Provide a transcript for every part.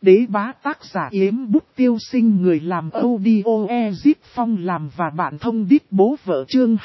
Đế bá tác giả Yếm Bút Tiêu Sinh, người làm audio Ezip Phong làm và bạn thông đít bố vợ. Chương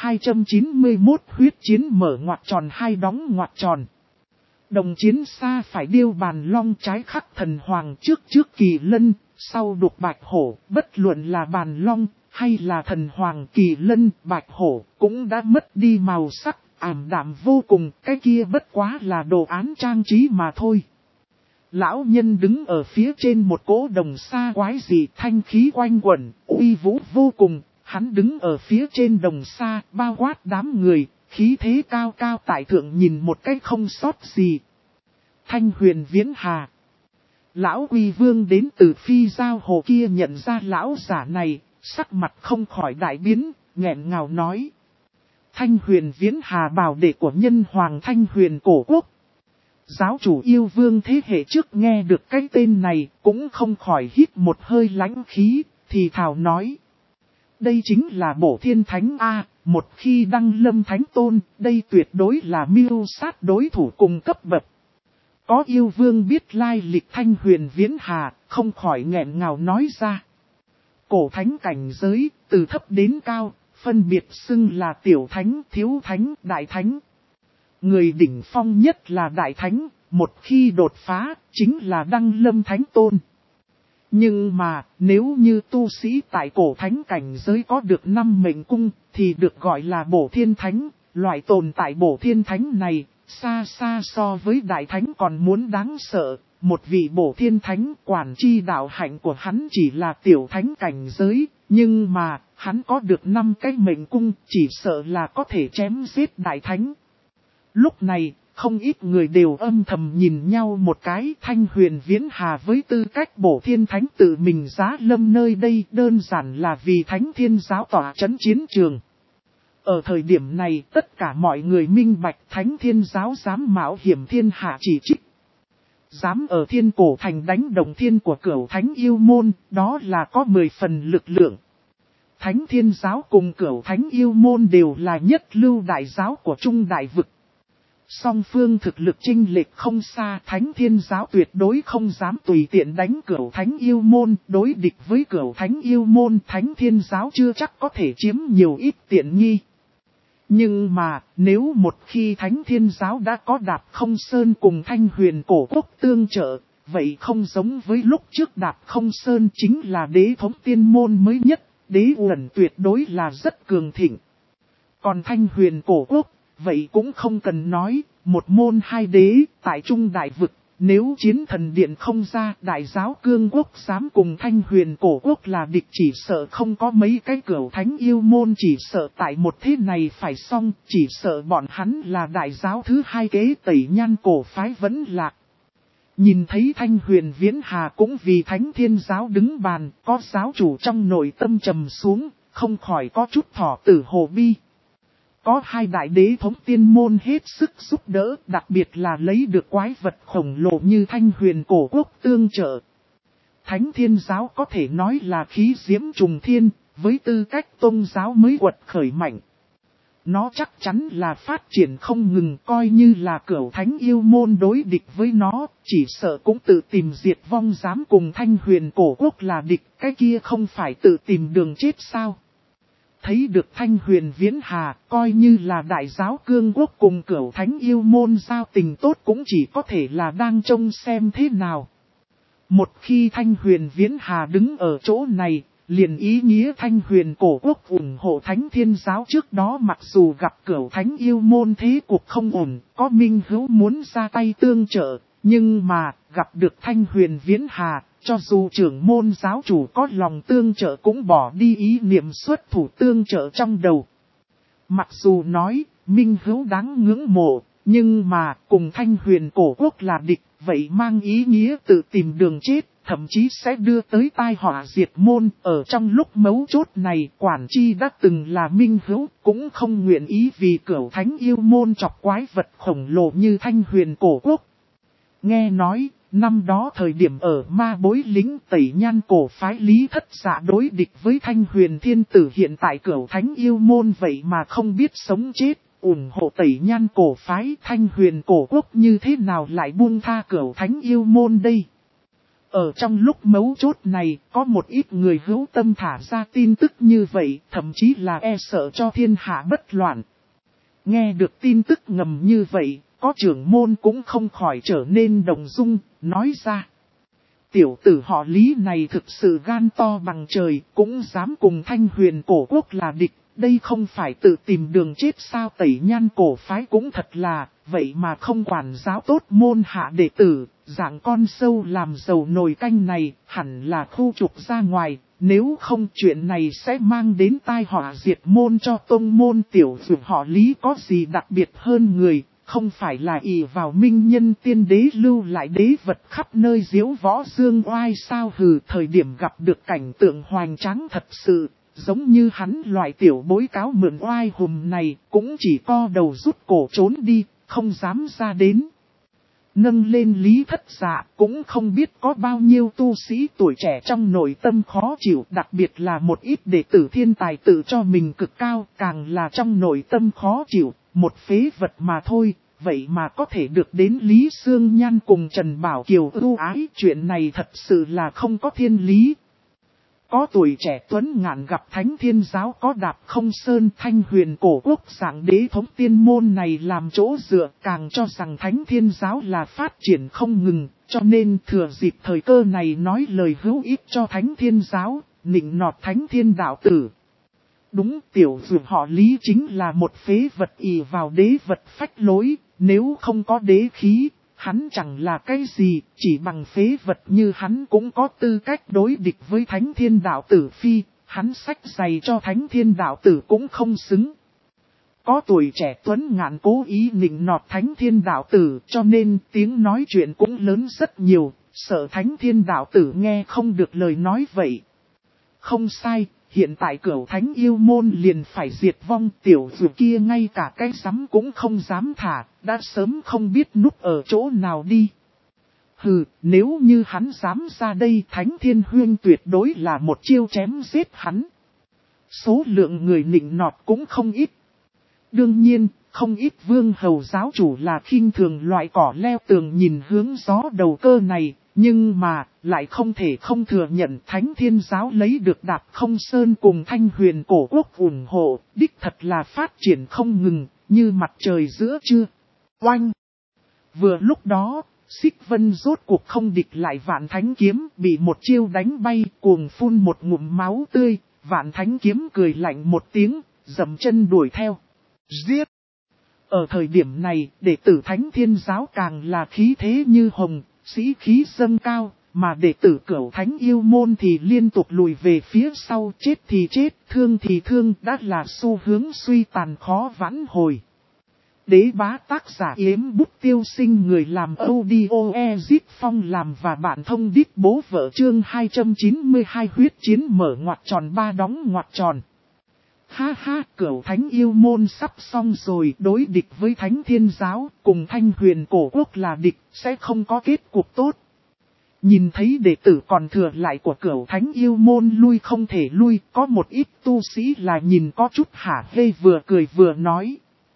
291 huyết chiến mở ngoặc tròn hai đóng ngoặc tròn. Đồng chiến xa phải điêu bàn long trái khắc thần hoàng trước kỳ lân, sau đục bạch hổ. Bất luận là bàn long hay là thần hoàng, kỳ lân, bạch hổ cũng đã mất đi màu sắc, ảm đạm vô cùng. Cái kia bất quá là đồ án trang trí mà thôi. Lão nhân đứng ở phía trên một cỗ đồng xa quái dị, thanh khí quanh quẩn, uy vũ vô cùng. Hắn đứng ở phía trên đồng xa, bao quát đám người, khí thế cao cao tại thượng, nhìn một cách không sót gì. Thanh Huyền Viễn Hà. Lão Quy Vương đến từ Phi Giao Hồ kia nhận ra lão giả này, sắc mặt không khỏi đại biến, nghẹn ngào nói. Thanh Huyền Viễn Hà, bảo đệ của nhân hoàng Thanh Huyền cổ quốc. Giáo chủ yêu vương thế hệ trước nghe được cái tên này cũng không khỏi hít một hơi lãnh khí, thì thào nói. Đây chính là Bổ Thiên Thánh A, một khi đăng lâm thánh tôn, đây tuyệt đối là mưu sát đối thủ cùng cấp bậc. Có yêu vương biết lai lịch Thanh Huyền Viễn Hà, không khỏi nghẹn ngào nói ra. Cổ thánh cảnh giới, từ thấp đến cao, phân biệt xưng là tiểu thánh, thiếu thánh, đại thánh. Người đỉnh phong nhất là đại thánh, một khi đột phá, chính là đăng lâm thánh tôn. Nhưng mà, nếu như tu sĩ tại cổ thánh cảnh giới có được 5 mệnh cung, thì được gọi là Bổ Thiên Thánh. Loại tồn tại Bổ Thiên Thánh này, xa xa so với đại thánh còn muốn đáng sợ. Một vị Bổ Thiên Thánh, quản chi đạo hạnh của hắn chỉ là tiểu thánh cảnh giới, nhưng mà, hắn có được 5 cái mệnh cung, chỉ sợ là có thể chém giết đại thánh. Lúc này, không ít người đều âm thầm nhìn nhau một cái. Thanh Huyền Viễn Hà với tư cách Bổ Thiên Thánh tự mình giá lâm nơi đây, đơn giản là vì Thánh Thiên Giáo tỏa trấn chiến trường. Ở thời điểm này, tất cả mọi người minh bạch Thánh Thiên Giáo dám mạo hiểm thiên hạ chỉ trích. Dám ở thiên cổ thành đánh đồng thiên của Cửu Thánh yêu môn, đó là có 10 phần lực lượng. Thánh Thiên Giáo cùng Cửu Thánh yêu môn đều là nhất lưu đại giáo của Trung Đại Vực. Song phương thực lực chênh lệch không xa, Thánh Thiên Giáo tuyệt đối không dám tùy tiện đánh Cửu Thánh yêu môn. Đối địch với Cửu Thánh yêu môn, Thánh Thiên Giáo chưa chắc có thể chiếm nhiều ít tiện nghi. Nhưng mà, nếu một khi Thánh Thiên Giáo đã có Đạp Không Sơn cùng Thanh Huyền cổ quốc tương trợ, vậy không giống với lúc trước Đạp Không Sơn chính là đế thống tiên môn mới nhất, đế uẩn tuyệt đối là rất cường thịnh. Còn Thanh Huyền cổ quốc, vậy cũng không cần nói, một môn hai đế, tại Trung Đại Vực, nếu Chiến Thần Điện không ra, Đại Giáo Cương Quốc dám cùng Thanh Huyền cổ quốc là địch, chỉ sợ không có mấy cái Cửu Thánh yêu môn, chỉ sợ tại một thế này phải xong, chỉ sợ bọn hắn là Đại Giáo thứ hai kế Tẩy Nhan cổ phái vẫn lạc. Nhìn thấy Thanh Huyền Viễn Hà cũng vì Thánh Thiên Giáo đứng bàn, có giáo chủ trong nội tâm trầm xuống, không khỏi có chút thỏ tử hồ bi. Có hai đại đế thống tiên môn hết sức giúp đỡ, đặc biệt là lấy được quái vật khổng lồ như Thanh Huyền cổ quốc tương trợ. Thánh Thiên Giáo có thể nói là khí diễm trùng thiên, với tư cách tôn giáo mới quật khởi mạnh. Nó chắc chắn là phát triển không ngừng, coi như là Cửu Thánh yêu môn đối địch với nó, chỉ sợ cũng tự tìm diệt vong, dám cùng Thanh Huyền cổ quốc là địch, cái kia không phải tự tìm đường chết sao. Thấy được Thanh Huyền Viễn Hà, coi như là Đại Giáo Cương Quốc cùng Cửu Thánh yêu môn giao tình tốt cũng chỉ có thể là đang trông xem thế nào. Một khi Thanh Huyền Viễn Hà đứng ở chỗ này, liền ý nghĩa Thanh Huyền cổ quốc ủng hộ Thánh Thiên Giáo. Trước đó mặc dù gặp Cửu Thánh yêu môn thế cuộc không ổn, có minh hữu muốn ra tay tương trợ, nhưng mà gặp được Thanh Huyền Viễn Hà, cho dù trưởng môn giáo chủ có lòng tương trợ cũng bỏ đi ý niệm xuất thủ tương trợ trong đầu. Mặc dù nói, minh hữu đáng ngưỡng mộ, nhưng mà cùng Thanh Huyền cổ quốc là địch, vậy mang ý nghĩa tự tìm đường chết, thậm chí sẽ đưa tới tai họa diệt môn. Ở trong lúc mấu chốt này, quản chi đã từng là minh hữu, cũng không nguyện ý vì Cửu Thánh yêu môn chọc quái vật khổng lồ như Thanh Huyền cổ quốc. Nghe nói, năm đó thời điểm ở Ma Bối lính Tẩy Nhan cổ phái Lý Thất Dạ đối địch với Thanh Huyền Thiên Tử, hiện tại Cửu Thánh yêu môn vậy mà không biết sống chết, ủng hộ Tẩy Nhan cổ phái. Thanh Huyền cổ quốc như thế nào lại buông tha Cửu Thánh yêu môn đây? Ở trong lúc mấu chốt này, có một ít người hữu tâm thả ra tin tức như vậy, thậm chí là e sợ cho thiên hạ bất loạn. Nghe được tin tức ngầm như vậy, có trưởng môn cũng không khỏi trở nên động dung, nói ra. Tiểu tử họ Lý này thực sự gan to bằng trời, cũng dám cùng Thanh Huyền cổ quốc là địch, đây không phải tự tìm đường chết sao? Tẩy Nhan cổ phái cũng thật là, vậy mà không quản giáo tốt môn hạ đệ tử, dạng con sâu làm dầu nồi canh này, hẳn là khu trục ra ngoài, nếu không chuyện này sẽ mang đến tai họa diệt môn cho tông môn. Tiểu tử họ Lý có gì đặc biệt hơn người. Không phải là ỷ vào minh nhân tiên đế lưu lại đế vật khắp nơi diễu võ dương oai sao? Hừ, thời điểm gặp được cảnh tượng hoành tráng thật sự, giống như hắn loại tiểu bối cáo mượn oai hùng này, cũng chỉ co đầu rút cổ trốn đi, không dám ra đến. Nâng lên Lý Thất Dạ, cũng không biết có bao nhiêu tu sĩ tuổi trẻ trong nội tâm khó chịu, đặc biệt là một ít đệ tử thiên tài tự cho mình cực cao, càng là trong nội tâm khó chịu, một phế vật mà thôi, vậy mà có thể được đến Lý Sương Nhan cùng Trần Bảo Kiều ưu ái, chuyện này thật sự là không có thiên lý. Có tuổi trẻ tuấn ngạn gặp Thánh Thiên Giáo có đạp không sơn Thanh Huyền cổ quốc dạng đế thống tiên môn này làm chỗ dựa, càng cho rằng Thánh Thiên Giáo là phát triển không ngừng, cho nên thừa dịp thời cơ này nói lời hữu ích cho Thánh Thiên Giáo, nịnh nọt Thánh Thiên đạo tử. Đúng, tiểu tử họ Lý chính là một phế vật ỷ vào đế vật phách lối, nếu không có đế khí, hắn chẳng là cái gì, chỉ bằng phế vật như hắn cũng có tư cách đối địch với Thánh Thiên đạo tử phi, hắn sách giày cho Thánh Thiên đạo tử cũng không xứng. Có tuổi trẻ tuấn ngạn cố ý nịnh nọt Thánh Thiên đạo tử, cho nên tiếng nói chuyện cũng lớn rất nhiều, sợ Thánh Thiên đạo tử nghe không được lời nói vậy. Không sai. Hiện tại Cửu Thánh yêu môn liền phải diệt vong, tiểu tử kia ngay cả cái rắm cũng không dám thả, đã sớm không biết núp ở chỗ nào đi. Hừ, nếu như hắn dám ra đây, Thánh Thiên Huyên tuyệt đối là một chiêu chém giết hắn. Số lượng người nịnh nọt cũng không ít. Đương nhiên, không ít vương hầu giáo chủ là khinh thường loại cỏ leo tường nhìn hướng gió đầu cơ này. Nhưng mà, lại không thể không thừa nhận Thánh Thiên Giáo lấy được đạp không sơn cùng Thanh Huyền cổ quốc ủng hộ, đích thật là phát triển không ngừng, như mặt trời giữa trưa. Oanh! Vừa lúc đó, Xích Vân rốt cuộc không địch lại Vạn Thánh Kiếm, bị một chiêu đánh bay, cuồng phun một ngụm máu tươi, Vạn Thánh Kiếm cười lạnh một tiếng, dậm chân đuổi theo. Giết! Ở thời điểm này, đệ tử Thánh Thiên Giáo càng là khí thế như hồng. Sĩ khí dâng cao, mà đệ tử Cửu Thánh yêu môn thì liên tục lùi về phía sau, chết thì chết, thương thì thương, đã là xu hướng suy tàn khó vãn hồi. Đế bá tác giả Yếm Bút Tiêu Sinh, người làm audio Zip Phong làm và bạn thông đít bố vợ chương 292 huyết chiến mở ngoặc tròn 3 đóng ngoặc tròn. Ha ha, Cửu Thánh yêu môn sắp xong rồi, đối địch với Thánh Thiên Giáo, cùng Thanh Huyền cổ quốc là địch, sẽ không có kết cục tốt. Nhìn thấy đệ tử còn thừa lại của Cửu Thánh yêu môn lui không thể lui, có một ít tu sĩ là nhìn có chút hả hê, vừa cười vừa nói.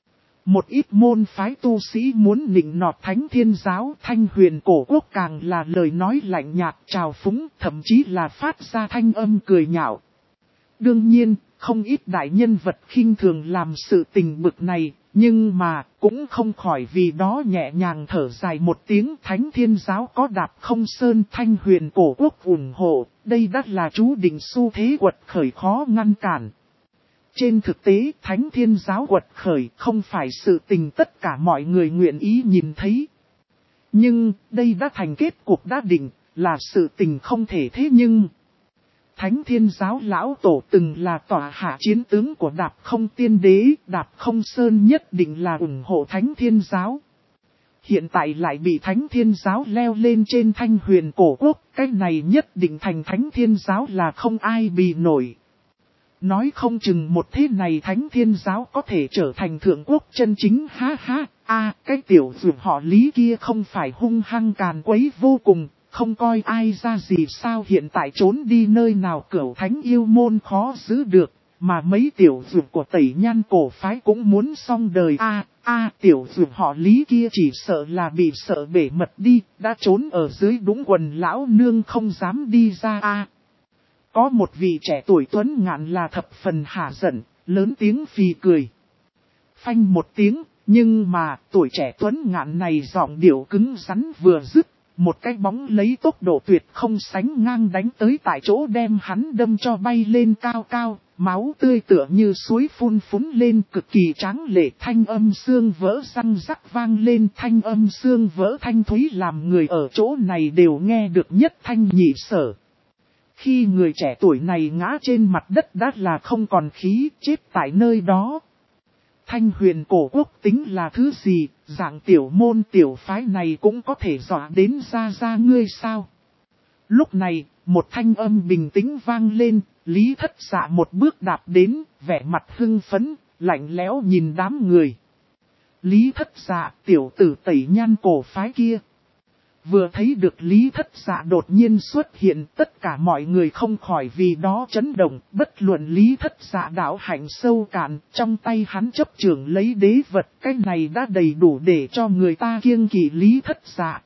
Một ít môn phái tu sĩ muốn nịnh nọt Thánh Thiên Giáo, Thanh Huyền cổ quốc càng là lời nói lạnh nhạt trào phúng, thậm chí là phát ra thanh âm cười nhạo. Đương nhiên, không ít đại nhân vật khinh thường làm sự tình bực này, nhưng mà cũng không khỏi vì đó nhẹ nhàng thở dài một tiếng. Thánh Thiên Giáo có đạp không sơn Thanh Huyền cổ quốc ủng hộ, đây đã là chú định xu thế quật khởi khó ngăn cản. Trên thực tế, Thánh Thiên Giáo quật khởi không phải sự tình tất cả mọi người nguyện ý nhìn thấy. Nhưng, đây đã thành kết cục đã định, là sự tình không thể thế nhưng... Thánh Thiên Giáo lão tổ từng là tọa hạ chiến tướng của đạp không tiên đế, đạp không sơn nhất định là ủng hộ Thánh Thiên Giáo. Hiện tại lại bị Thánh Thiên Giáo leo lên trên Thanh Huyền cổ quốc, cái này nhất định thành Thánh Thiên Giáo là không ai bì nổi. Nói không chừng một thế này Thánh Thiên Giáo có thể trở thành thượng quốc chân chính, ha ha, cái tiểu tử họ Lý kia không phải hung hăng càn quấy vô cùng. Không coi ai ra gì sao, hiện tại trốn đi nơi nào Cửu Thánh yêu môn khó giữ được, mà mấy tiểu dược của Tẩy Nhan cổ phái cũng muốn xong đời Tiểu dược họ Lý kia chỉ sợ là bị sợ bể mật đi, đã trốn ở dưới đúng quần lão nương không dám đi ra. Có một vị trẻ tuổi tuấn ngạn là thập phần hả giận, lớn tiếng phì cười. Phanh một tiếng, nhưng mà tuổi trẻ tuấn ngạn này giọng điệu cứng rắn vừa dứt, một cái bóng lấy tốc độ tuyệt không sánh ngang đánh tới tại chỗ đem hắn đâm cho bay lên cao cao, máu tươi tựa như suối phun phún lên cực kỳ tráng lệ, thanh âm xương vỡ răng rắc vang lên, thanh âm xương vỡ thanh thúy làm người ở chỗ này đều nghe được nhất thanh nhị sở. Khi người trẻ tuổi này ngã trên mặt đất đã là không còn khí, chết tại nơi đó. Thanh huyền cổ quốc tính là thứ gì, dạng tiểu môn tiểu phái này cũng có thể dọa đến ra ngươi sao? Lúc này, một thanh âm bình tĩnh vang lên, Lý Thất Dạ một bước đạp đến, vẻ mặt hưng phấn, lạnh lẽo nhìn đám người. Lý Thất Dạ, tiểu tử tẩy nhan cổ phái kia. Vừa thấy được Lý Thất Dạ đột nhiên xuất hiện, tất cả mọi người không khỏi vì đó chấn động, bất luận Lý Thất Dạ đạo hạnh sâu cạn, trong tay hắn chấp trưởng lấy đế vật, cái này đã đầy đủ để cho người ta kiêng kỵ Lý Thất Dạ.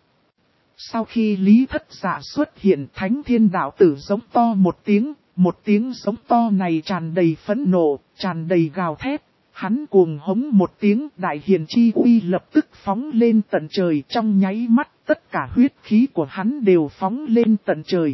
Sau khi Lý Thất Dạ xuất hiện, Thánh Thiên đạo tử giống to một tiếng giống to này tràn đầy phẫn nộ, tràn đầy gào thét. Hắn cuồng hống một tiếng, đại hiền chi uy lập tức phóng lên tận trời, trong nháy mắt tất cả huyết khí của hắn đều phóng lên tận trời.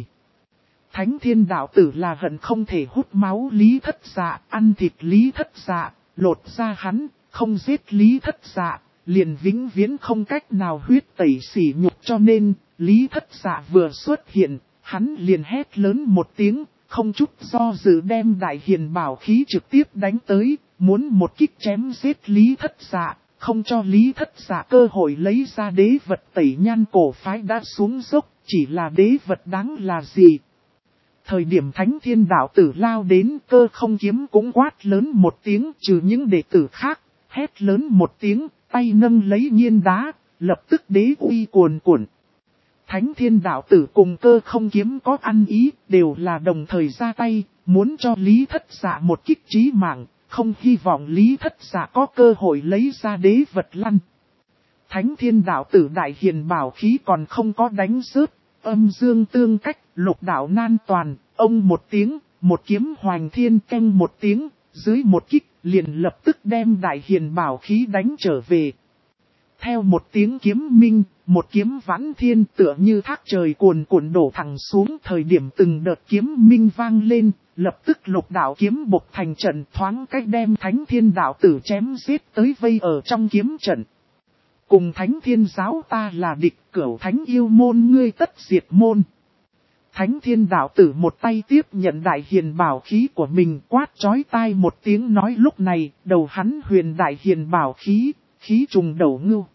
Thánh Thiên đạo tử là hận không thể hút máu Lý Thất Dạ, ăn thịt Lý Thất Dạ, lột ra hắn, không giết Lý Thất Dạ, liền vĩnh viễn không cách nào huyết tẩy sỉ nhục, cho nên Lý Thất Dạ vừa xuất hiện, hắn liền hét lớn một tiếng, không chút do dự đem đại hiền bảo khí trực tiếp đánh tới, muốn một kích chém giết Lý Thất Dạ, không cho Lý Thất Dạ cơ hội lấy ra đế vật tẩy nhan cổ phái đã xuống dốc, chỉ là đế vật đáng là gì. Thời điểm Thánh Thiên đạo tử lao đến, Cơ Không Kiếm cũng quát lớn một tiếng, trừ những đệ tử khác, hét lớn một tiếng, tay nâng lấy nhiên đá, lập tức đế uy cuồn cuộn. Thánh Thiên đạo tử cùng Cơ Không Kiếm có ăn ý, đều là đồng thời ra tay, muốn cho Lý Thất Dạ một kích chí mạng, không hy vọng Lý Thất Dạ có cơ hội lấy ra đế vật lăn. Thánh Thiên đạo tử đại hiền bảo khí còn không có đánh rớt, âm dương tương cách, lục đạo nan toàn, ông một tiếng, một kiếm hoành thiên canh một tiếng, dưới một kích liền lập tức đem đại hiền bảo khí đánh trở về. Theo một tiếng kiếm minh, một kiếm vãn thiên tựa như thác trời cuồn cuộn đổ thẳng xuống, thời điểm từng đợt kiếm minh vang lên, lập tức lục đạo kiếm bộc thành trận, thoáng cách đem Thánh Thiên đạo tử chém giết tới vây ở trong kiếm trận. Cùng Thánh Thiên giáo ta là địch, cửu thánh yêu môn ngươi tất diệt môn. Thánh Thiên đạo tử một tay tiếp nhận đại hiền bảo khí của mình, quát chói tai một tiếng nói, lúc này đầu hắn huyền đại hiền bảo khí, khí trùng đầu ngưu.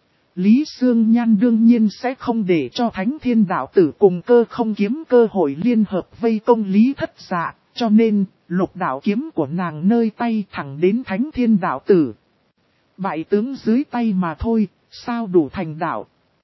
Lý Sương Nhan đương nhiên sẽ không để cho Thánh Thiên đạo tử cùng Cơ Không Kiếm cơ hội liên hợp vây công Lý Thất Dạ, cho nên lục đạo kiếm của nàng nơi tay thẳng đến Thánh Thiên đạo tử. Bại tướng dưới tay mà thôi, sao đủ thành đạo.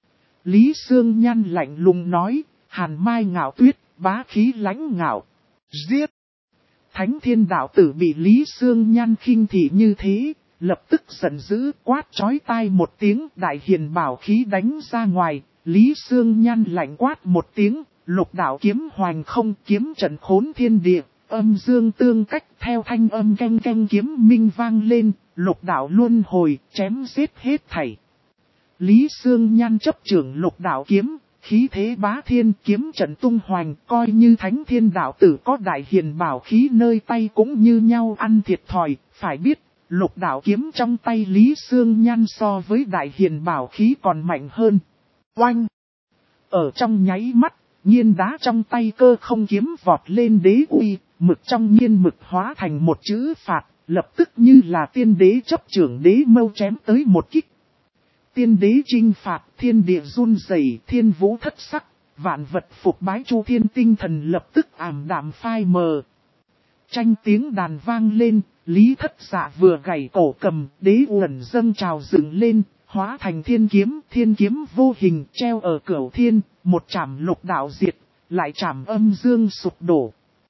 Lý Sương Nhan lạnh lùng nói, hàn mai ngạo tuyết, bá khí lãnh ngạo, giết. Thánh Thiên đạo tử bị Lý Sương Nhan khinh thị như thế, lập tức giận dữ quát chói tai một tiếng, đại hiền bảo khí đánh ra ngoài, Lý Sương Nhan lạnh quát một tiếng, lục đạo kiếm hoành không, kiếm trận khốn thiên địa, âm dương tương cách, theo thanh âm canh canh kiếm minh vang lên, lục đạo luân hồi, chém giết hết thảy. Lý Sương Nhan chấp trưởng lục đạo kiếm, khí thế bá thiên, kiếm trận tung hoành, coi như Thánh Thiên đạo tử có đại hiền bảo khí nơi tay cũng như nhau ăn thiệt thòi, phải biết. Lục đạo kiếm trong tay Lý Sương Nhan so với đại hiền bảo khí còn mạnh hơn. Oanh! Ở trong nháy mắt, nhiên đá trong tay Cơ Không Kiếm vọt lên đế uy, mực trong nhiên mực hóa thành một chữ phạt, lập tức như là tiên đế chấp trưởng đế mâu chém tới một kích. Tiên đế chinh phạt, thiên địa run rẩy, thiên vũ thất sắc, vạn vật phục bái, chu thiên tinh thần lập tức ảm đạm phai mờ. Tranh tiếng đàn vang lên, Lý Thất Dạ vừa gảy cổ cầm, đế uẩn dâng trào dựng lên, hóa thành thiên kiếm vô hình treo ở cửu thiên, một chảm lục đạo diệt, lại chảm âm dương sụp đổ.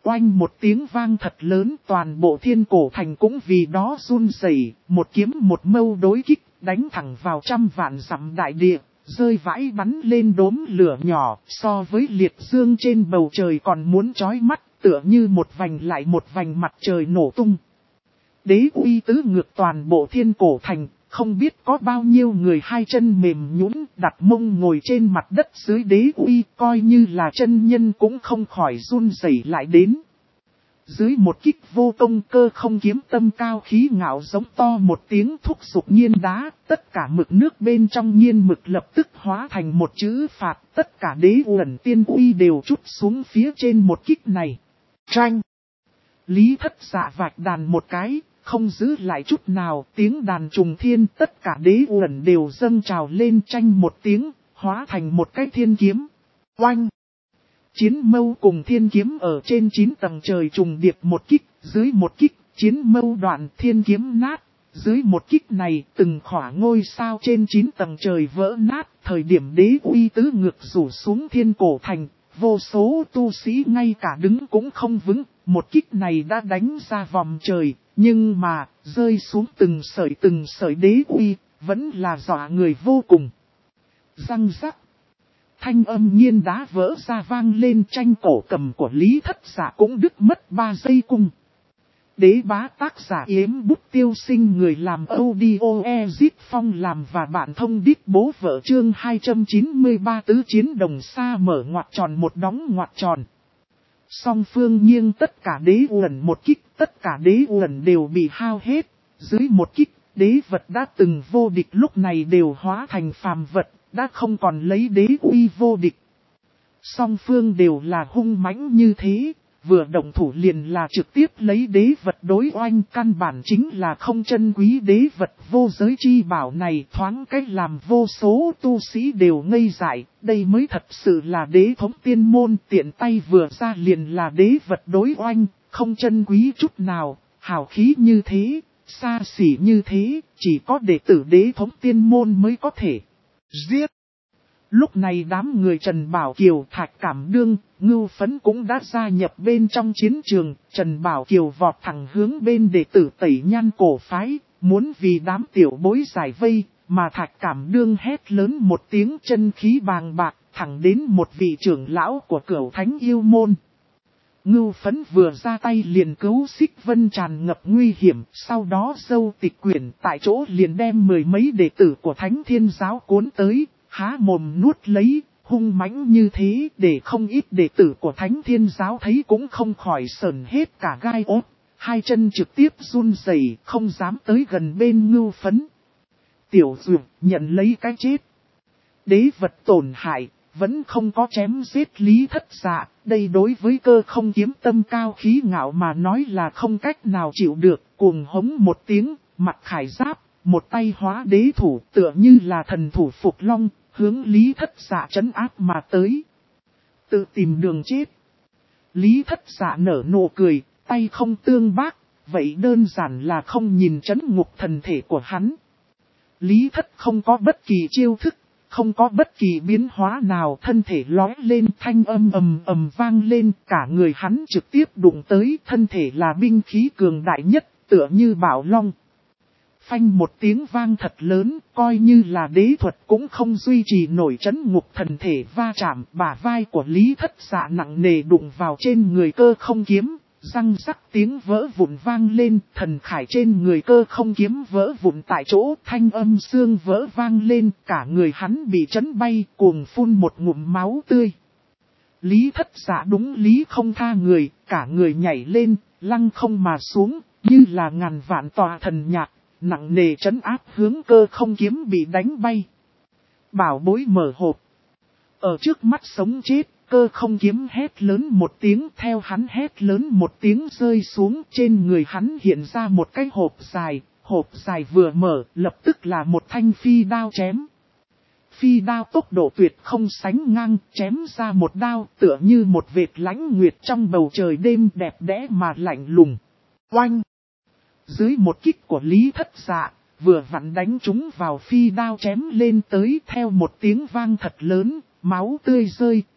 Oanh một tiếng vang thật lớn, toàn bộ thiên cổ thành cũng vì đó run rẩy, một kiếm một mâu đối kích, đánh thẳng vào trăm vạn dặm đại địa, rơi vãi bắn lên đốm lửa nhỏ, so với liệt dương trên bầu trời còn muốn chói mắt, tựa như một vành lại một vành mặt trời nổ tung. Đế uy tứ ngược toàn bộ thiên cổ thành, không biết có bao nhiêu người hai chân mềm nhũn đặt mông ngồi trên mặt đất dưới đế uy, coi như là chân nhân cũng không khỏi run rẩy lại đến. Dưới một kích vô công, Cơ Không Kiếm tâm cao khí ngạo giống to một tiếng thúc giục nhiên đá, tất cả mực nước bên trong nhiên mực lập tức hóa thành một chữ phạt, tất cả đế uẩn tiên uy đều trút xuống phía trên một kích này. Tranh! Lý Thất Dạ vạch đàn một cái, không giữ lại chút nào, tiếng đàn trùng thiên, tất cả đế uẩn đều dâng trào lên, tranh một tiếng, hóa thành một cái thiên kiếm. Oanh! Chiến mâu cùng thiên kiếm ở trên 9 tầng trời trùng điệp một kích, dưới một kích, chiến mâu đoạn thiên kiếm nát. Dưới một kích này, từng khỏa ngôi sao trên 9 tầng trời vỡ nát, thời điểm đế uy tứ ngược rủ xuống thiên cổ thành, vô số tu sĩ ngay cả đứng cũng không vững, một kích này đã đánh ra vòng trời, nhưng mà, rơi xuống từng sợi đế uy, vẫn là dọa người vô cùng. Răng rắc. Thanh âm nhiên đá vỡ ra vang lên, tranh cổ cầm của Lý Thất Dạ cũng đứt mất 3 giây cung. Đế bá tác giả Yếm Bút Tiêu Sinh, người làm audio Ezit Phong làm và bạn thông đít bố vợ, chương 293 tứ chiến đồng xa mở ngoặc tròn một đóng ngoặc tròn. Song phương nghiêng tất cả đế uẩn một kích, tất cả đế uẩn đều bị hao hết. Dưới một kích, đế vật đã từng vô địch lúc này đều hóa thành phàm vật, đã không còn lấy đế uy vô địch. Song phương đều là hung mãnh như thế, vừa động thủ liền là trực tiếp lấy đế vật đối oanh, căn bản chính là không trân quý đế vật vô giới chi bảo này, thoáng cách làm vô số tu sĩ đều ngây dại, đây mới thật sự là đế thống tiên môn, tiện tay vừa ra liền là đế vật đối oanh, không trân quý chút nào, hào khí như thế, xa xỉ như thế, chỉ có đệ tử đế thống tiên môn mới có thể giết. Lúc này đám người Trần Bảo Kiều, Thạch Cảm Đương, Ngưu Phấn cũng đã gia nhập bên trong chiến trường. Trần Bảo Kiều vọt thẳng hướng bên đệ tử Tẩy Nhan cổ phái, muốn vì đám tiểu bối giải vây, mà Thạch Cảm Đương hét lớn một tiếng, chân khí bàng bạc, thẳng đến một vị trưởng lão của Cửu Thánh Yêu Môn. Ngưu Phấn vừa ra tay liền cứu Xích Vân tràn ngập nguy hiểm, sau đó Dâu Tịch Quyển tại chỗ liền đem 10 mấy đệ tử của Thánh Thiên Giáo cuốn tới. Há mồm nuốt lấy, hung mãnh như thế, để không ít đệ tử của Thánh Thiên Giáo thấy cũng không khỏi sờn hết cả gai ốt, hai chân trực tiếp run rẩy, không dám tới gần bên Ngưu Phấn. Tiểu Dược nhận lấy cái chết. Đế vật tổn hại, vẫn không có chém giết Lý Thất Dạ, đây đối với Cơ Không Kiếm tâm cao khí ngạo mà nói là không cách nào chịu được, cuồng hống một tiếng, mặt khải giáp, một tay hóa đế thủ, tựa như là thần thủ Phục Long, hướng Lý Thất Dạ trấn áp mà tới. Tự tìm đường chết. Lý Thất Dạ nở nụ cười, tay không tương bác, vậy đơn giản là không nhìn trấn ngục thần thể của hắn. Lý Thất không có bất kỳ chiêu thức, không có bất kỳ biến hóa nào, thân thể lói lên, thanh âm ầm ầm vang lên, cả người hắn trực tiếp đụng tới, thân thể là binh khí cường đại nhất, tựa như bảo long. Phanh một tiếng vang thật lớn, coi như là đế thuật cũng không duy trì nổi trấn ngục thần thể, va chạm, bả vai của Lý Thất Dạ nặng nề đụng vào trên người Cơ Không Kiếm, răng rắc tiếng vỡ vụn vang lên, thần khải trên người Cơ Không Kiếm vỡ vụn tại chỗ, thanh âm xương vỡ vang lên, cả người hắn bị chấn bay, cuồng phun một ngụm máu tươi. Lý Thất Dạ đúng lý không tha người, cả người nhảy lên, lăng không mà xuống, như là ngàn vạn tòa thần nhạc. Nặng nề trấn áp hướng Cơ Không Kiếm bị đánh bay. Bảo bối mở hộp. Ở trước mắt sống chết, Cơ Không Kiếm hét lớn một tiếng, theo hắn hét lớn một tiếng rơi xuống, trên người hắn hiện ra một cái hộp dài vừa mở, lập tức là một thanh phi đao chém. Phi đao tốc độ tuyệt không sánh ngang, chém ra một đao tựa như một vệt lãnh nguyệt trong bầu trời đêm đẹp đẽ mà lạnh lùng. Oanh! Dưới một kích của Lý Thất Dạ, vừa vặn đánh chúng vào phi đao chém lên tới, theo một tiếng vang thật lớn, máu tươi rơi,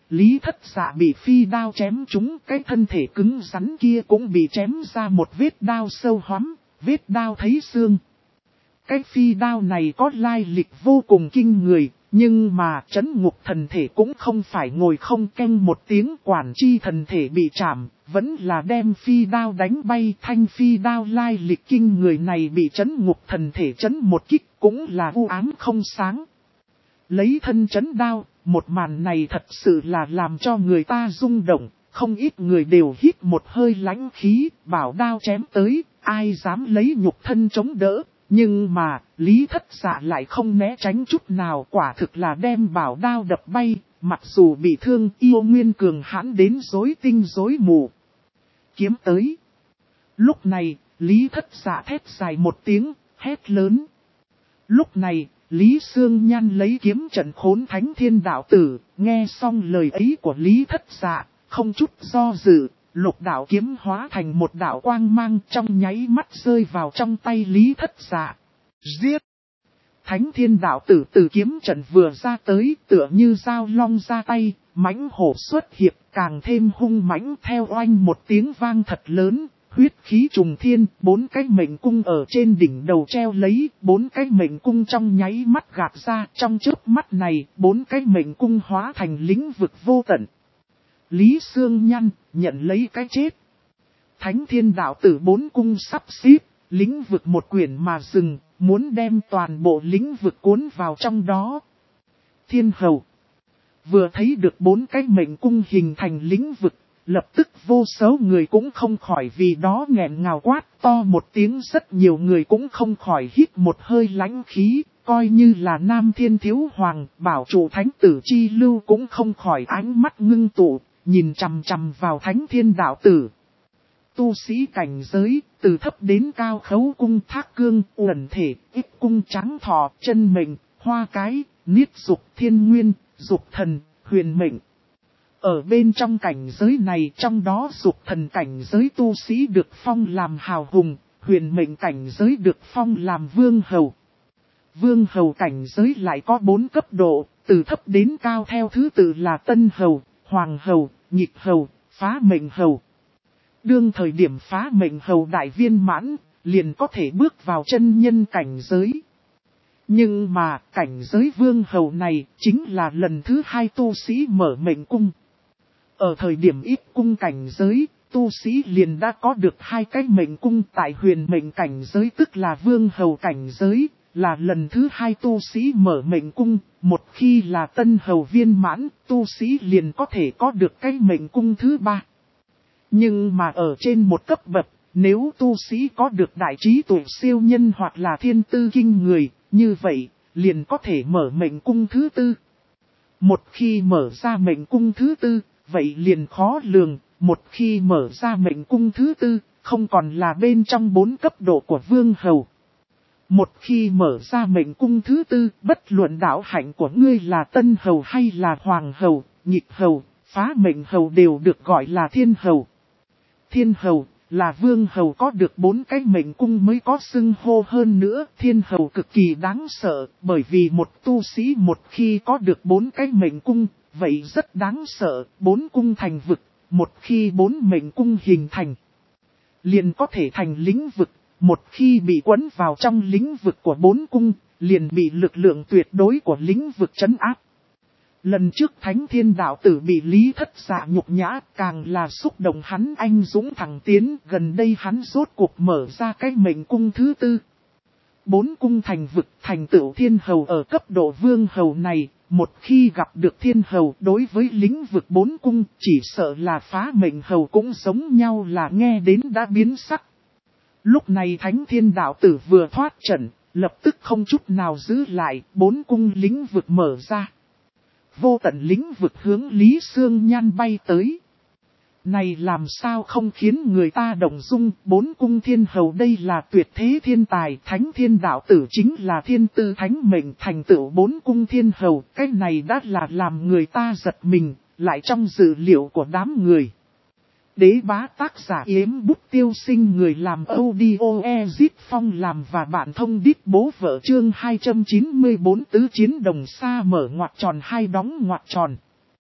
Lý Thất Dạ bị phi đao chém trúng, cái thân thể cứng rắn kia cũng bị chém ra một vết đao sâu hoắm, vết đao thấy xương. Cái phi đao này có lai lịch vô cùng kinh người, nhưng mà trấn ngục thần thể cũng không phải ngồi không canh một tiếng, quản chi thần thể bị chạm, vẫn là đem phi đao đánh bay. Thanh phi đao lai lịch kinh người này bị trấn ngục thần thể trấn một kích, cũng là u ám không sáng. Lấy thân trấn đao, một màn này thật sự là làm cho người ta rung động, không ít người đều hít một hơi lãnh khí, bảo đao chém tới, ai dám lấy nhục thân chống đỡ. Nhưng mà, Lý Thất Dạ lại không né tránh chút nào, quả thực là đem bảo đao đập bay, mặc dù bị thương yêu nguyên cường hãn đến rối tinh rối mù. Kiếm tới. Lúc này, Lý Thất Dạ thét dài một tiếng, hét lớn. Lúc này, Lý Sương Nhan lấy kiếm trận khốn Thánh Thiên Đạo Tử, nghe xong lời ấy của Lý Thất Dạ, không chút do dự. Lục đạo kiếm hóa thành một đạo quang mang, trong nháy mắt rơi vào trong tay Lý Thất Dạ. Giết! Thánh Thiên Đạo Tử từ kiếm trận vừa ra tới, tựa như dao long ra tay, mãnh hổ xuất hiệp, càng thêm hung mãnh. Theo oanh một tiếng vang thật lớn, huyết khí trùng thiên, 4 cái mệnh cung ở trên đỉnh đầu treo lấy, 4 cái mệnh cung trong nháy mắt gạt ra. Trong chớp mắt này, 4 cái mệnh cung hóa thành lĩnh vực vô tận. Lý Sương Nhan nhận lấy cái chết. Thánh Thiên Đạo Tử 4 cung sắp xếp, lĩnh vực một quyển mà dừng, muốn đem toàn bộ lĩnh vực cuốn vào trong đó. Thiên Hầu vừa thấy được 4 cái mệnh cung hình thành lĩnh vực, lập tức vô số người cũng không khỏi vì đó nghẹn ngào quát to một tiếng. Rất nhiều người cũng không khỏi hít một hơi lãnh khí, coi như là Nam Thiên Thiếu Hoàng, bảo chủ Thánh Tử Chi Lưu cũng không khỏi ánh mắt ngưng tụ, nhìn chằm chằm vào Thánh Thiên Đạo Tử. Tu sĩ cảnh giới, từ thấp đến cao khấu cung thác cương, uẩn thể, ít cung trắng thọ, chân mệnh, hoa cái, niết dục, thiên nguyên, dục thần, huyền mệnh. Ở bên trong cảnh giới này, trong đó dục thần cảnh giới tu sĩ được phong làm hào hùng, huyền mệnh cảnh giới được phong làm vương hầu. Vương hầu cảnh giới lại có 4 cấp độ, từ thấp đến cao theo thứ tự là tân hầu, hoàng hầu, nhịp hầu, phá mệnh hầu. Đương thời điểm phá mệnh hầu đại viên mãn, liền có thể bước vào chân nhân cảnh giới. Nhưng mà, cảnh giới vương hầu này, chính là lần thứ 2 tu sĩ mở mệnh cung. Ở thời điểm ít cung cảnh giới, tu sĩ liền đã có được 2 cái mệnh cung. Tại huyền mệnh cảnh giới tức là vương hầu cảnh giới, là lần thứ 2 tu sĩ mở mệnh cung. Một khi là tân hầu viên mãn, tu sĩ liền có thể có được cái mệnh cung thứ 3. Nhưng mà ở trên một cấp bậc, nếu tu sĩ có được đại trí tuệ siêu nhân hoặc là thiên tư kinh người, như vậy, liền có thể mở mệnh cung thứ 4. Một khi mở ra mệnh cung thứ 4, vậy liền khó lường. Một khi mở ra mệnh cung thứ 4, không còn là bên trong 4 cấp độ của vương hầu. Một khi mở ra mệnh cung thứ 4, bất luận đạo hạnh của ngươi là tân hầu hay là hoàng hầu, nhịp hầu, phá mệnh hầu đều được gọi là thiên hầu. Thiên hầu là vương hầu có được 4 cái mệnh cung mới có xưng hô. Hơn nữa, thiên hầu cực kỳ đáng sợ, bởi vì một tu sĩ một khi có được 4 cái mệnh cung, vậy rất đáng sợ. 4 cung thành vực, một khi 4 mệnh cung hình thành, liền có thể thành lĩnh vực. Một khi bị quấn vào trong lĩnh vực của 4 cung, liền bị lực lượng tuyệt đối của lĩnh vực trấn áp. Lần trước Thánh Thiên Đạo Tử bị Lý Thất Dạ nhục nhã, càng là xúc động hắn anh dũng thẳng tiến. Gần đây hắn rốt cuộc mở ra cái mệnh cung thứ 4. 4 cung thành vực, thành tựu thiên hầu ở cấp độ vương hầu này. Một khi gặp được thiên hầu đối với lĩnh vực 4 cung, chỉ sợ là phá mệnh hầu cũng giống nhau, là nghe đến đã biến sắc. Lúc này Thánh Thiên Đạo Tử vừa thoát trận, lập tức không chút nào giữ lại, 4 cung lĩnh vực mở ra. Vô tận lĩnh vực hướng Lý Sương Nhan bay tới. Này làm sao không khiến người ta động dung. 4 cung thiên hầu đây là tuyệt thế thiên tài. Thánh Thiên Đạo Tử chính là thiên tư thánh mệnh, thành tựu 4 cung thiên hầu. Cái này đã là làm người ta giật mình, lại trong dự liệu của đám người. Đế bá tác giả Yếm Bút Tiêu Sinh, người làm audio Ezip Phong làm và bạn thông đít bố vợ. Chương 294 tứ chiến đồng xa mở ngoặc tròn hai đóng ngoặc tròn.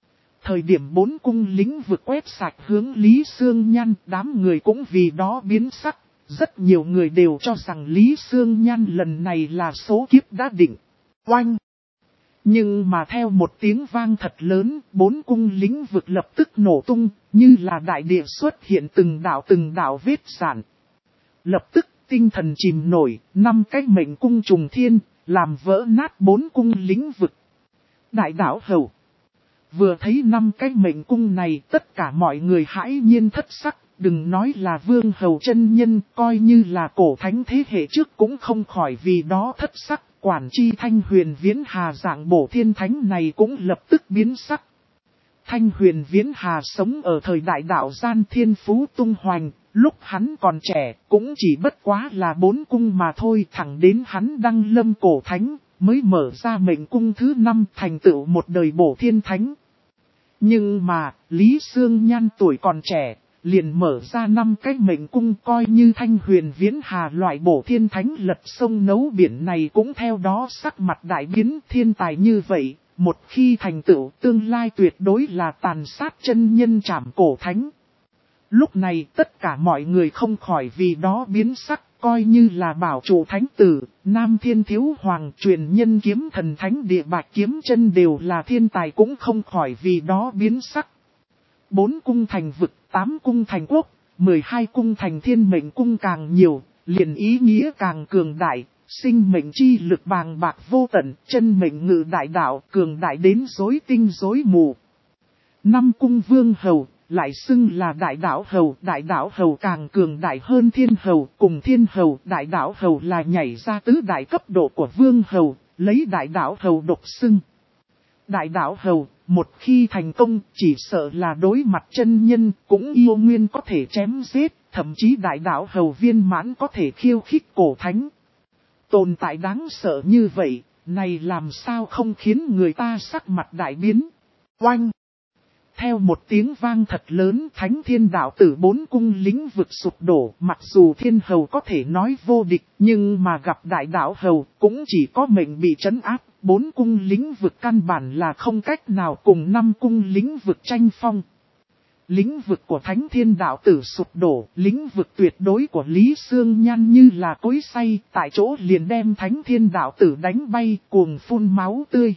Thời điểm 4 cung lĩnh vực quét sạch hướng Lý Sương Nhan, đám người cũng vì đó biến sắc. Rất nhiều người đều cho rằng Lý Sương Nhan lần này là số kiếp đã định. Oanh! Nhưng mà theo một tiếng vang thật lớn, 4 cung lĩnh vực lập tức nổ tung, như là đại địa xuất hiện từng đạo vết rạn. Lập tức tinh thần chìm nổi, 5 cái mệnh cung trùng thiên, làm vỡ nát 4 cung lĩnh vực. Đại đạo hầu. Vừa thấy 5 cái mệnh cung này, tất cả mọi người hãi nhiên thất sắc, đừng nói là vương hầu chân nhân, coi như là cổ thánh thế hệ trước cũng không khỏi vì đó thất sắc. Quản chi Thanh Huyền Viễn Hà dạng bổ thiên thánh này cũng lập tức biến sắc. Thanh Huyền Viễn Hà sống ở thời đại đạo gian thiên phú tung hoành, lúc hắn còn trẻ cũng chỉ bất quá là 4 cung mà thôi, thẳng đến hắn đăng lâm cổ thánh, mới mở ra mệnh cung thứ 5 thành tựu một đời bổ thiên thánh. Nhưng mà, Lý Sương Nhan tuổi còn trẻ, liền mở ra 5 cái mệnh cung, coi như Thanh Huyền Viễn Hà loại bổ thiên thánh lật sông nấu biển này cũng theo đó sắc mặt đại biến. Thiên tài như vậy, một khi thành tựu tương lai tuyệt đối là tàn sát chân nhân trảm cổ thánh. Lúc này tất cả mọi người không khỏi vì đó biến sắc, coi như là bảo chủ thánh tử, Nam Thiên Thiếu Hoàng truyền nhân kiếm thần thánh địa Bạch Kiếm Chân đều là thiên tài cũng không khỏi vì đó biến sắc. 4 cung thành vực, 8 cung thành quốc, 12 cung thành thiên mệnh cung càng nhiều, liền ý nghĩa càng cường đại, sinh mệnh chi lực bàng bạc vô tận, chân mệnh ngự đại đạo cường đại đến rối tinh rối mù. 5 cung vương hầu, lại xưng là đại đạo hầu càng cường đại hơn thiên hầu, cùng thiên hầu, đại đạo hầu là nhảy ra tứ đại cấp độ của vương hầu, lấy đại đạo hầu độc xưng. Đại đạo hầu, một khi thành công, chỉ sợ là đối mặt chân nhân, cũng yêu nguyên có thể chém giết, thậm chí đại đạo hầu viên mãn có thể khiêu khích cổ thánh. Tồn tại đáng sợ như vậy, này làm sao không khiến người ta sắc mặt đại biến. Oanh! Theo một tiếng vang thật lớn, Thánh Thiên Đạo Tử 4 cung lĩnh vực sụp đổ, mặc dù thiên hầu có thể nói vô địch, nhưng mà gặp đại đạo hầu cũng chỉ có mệnh bị trấn áp, 4 cung lĩnh vực căn bản là không cách nào cùng 5 cung lĩnh vực tranh phong. Lĩnh vực của Thánh Thiên Đạo Tử sụp đổ, lĩnh vực tuyệt đối của Lý Sương Nhan như là cối xay, tại chỗ liền đem Thánh Thiên Đạo Tử đánh bay, cuồng phun máu tươi.